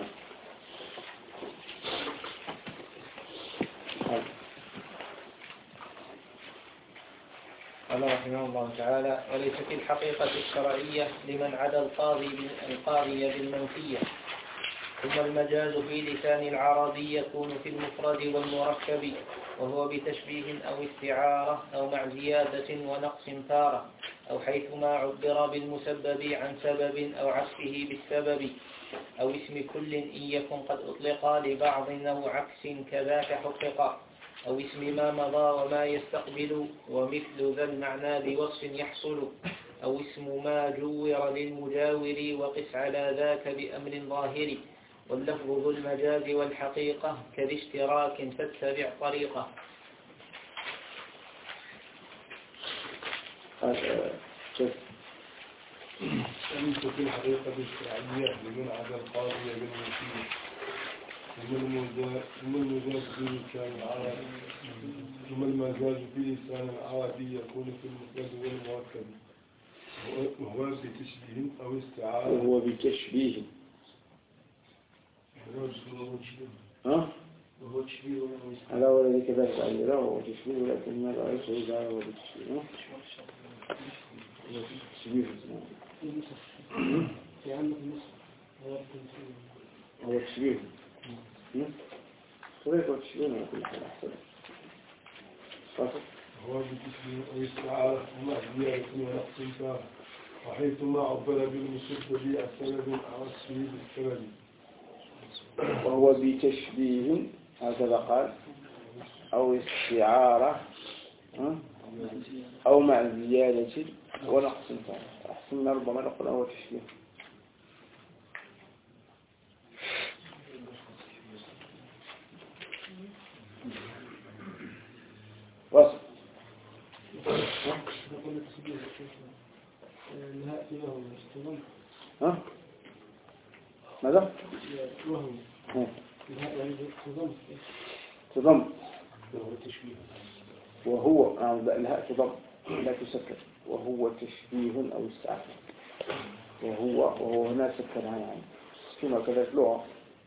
قال رحمه الله تعالى وليس في الحقيقة الشرعية لمن عدا القاضي القاضي بالمنفية. ثم المجاز في لسان العربي يكون في المفرد والمركب وهو بتشبيه أو استعارة أو مع زيادة ونقص تارة أو حيثما عبر بالمسبب عن سبب أو عكسه بالسبب أو اسم كل إن يكن قد أطلق لبعض أو عكس كذاك حقق أو اسم ما مضى وما يستقبل ومثل ذا المعنى بوصف يحصل أو اسم ما جور للمجاور وقس على ذاك بأمر ظاهر. واللفظ ذو المجاز والحقيقة كالاشتراك فاتبع طريقة. شوف وليس في الحقيقة الشرعية لمن عدا القاضي بالمنفية ثم المجاز في لسان العربي ثم المجاز في لسان العربي يكون في المفرد والمركب وهو بتشبيه أو استعارة وهو بتشبيه ها؟ وهو تشبيه هذا هو الذي كذلك عليه وهو تشبيه ولكن ما لا يسعود على هو بتشبيه تشبيه هو تشبيه طريقة تشبيه على كل حال أحسن هو بتشبيه أو استعارة ومع زيادة ونقص تام وحيثما عبر بالمشبه السند أو السبيل السند وهو بتشبيه هكذا قال أو استعارة أو مع زيادة ونقص تام أحسن ربما نقول هو تشبيه وصل ها ماذا؟ وهم تضم وهو الهاء تضم لا تسكر وهو تشبيه أو استعارة وهو وهو هنا سكر عن عين كما كذلك لغة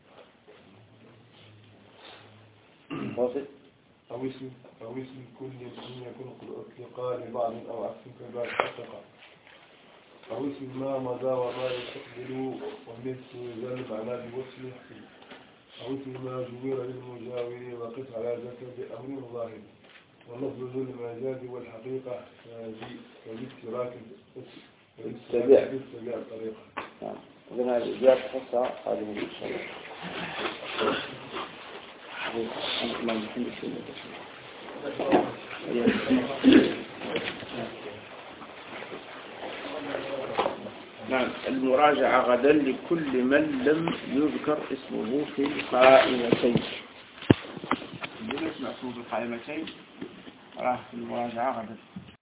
واضح أو اسم أو اسم كل اسم يكون اطلقا لبعض أو عكس كذلك اتقى أو اسم ما مضى وما يستقبل ومثل ذلك على بوصل يحصل أو اسم ما جوير للمجاور وقف على ذاك بأمر ظاهر ولفظ ذو المجاز والحقيقة كالاشتراك التبع بالتبع الطريقة. نعم إذن هذه الإجابة تخصها هذه إن شاء الله. ما نحن نعم المراجعة غدا لكل من لم يذكر اسمه في القائمتين. اللي اسمه اسمه في القائمتين راح في المراجعة غدا.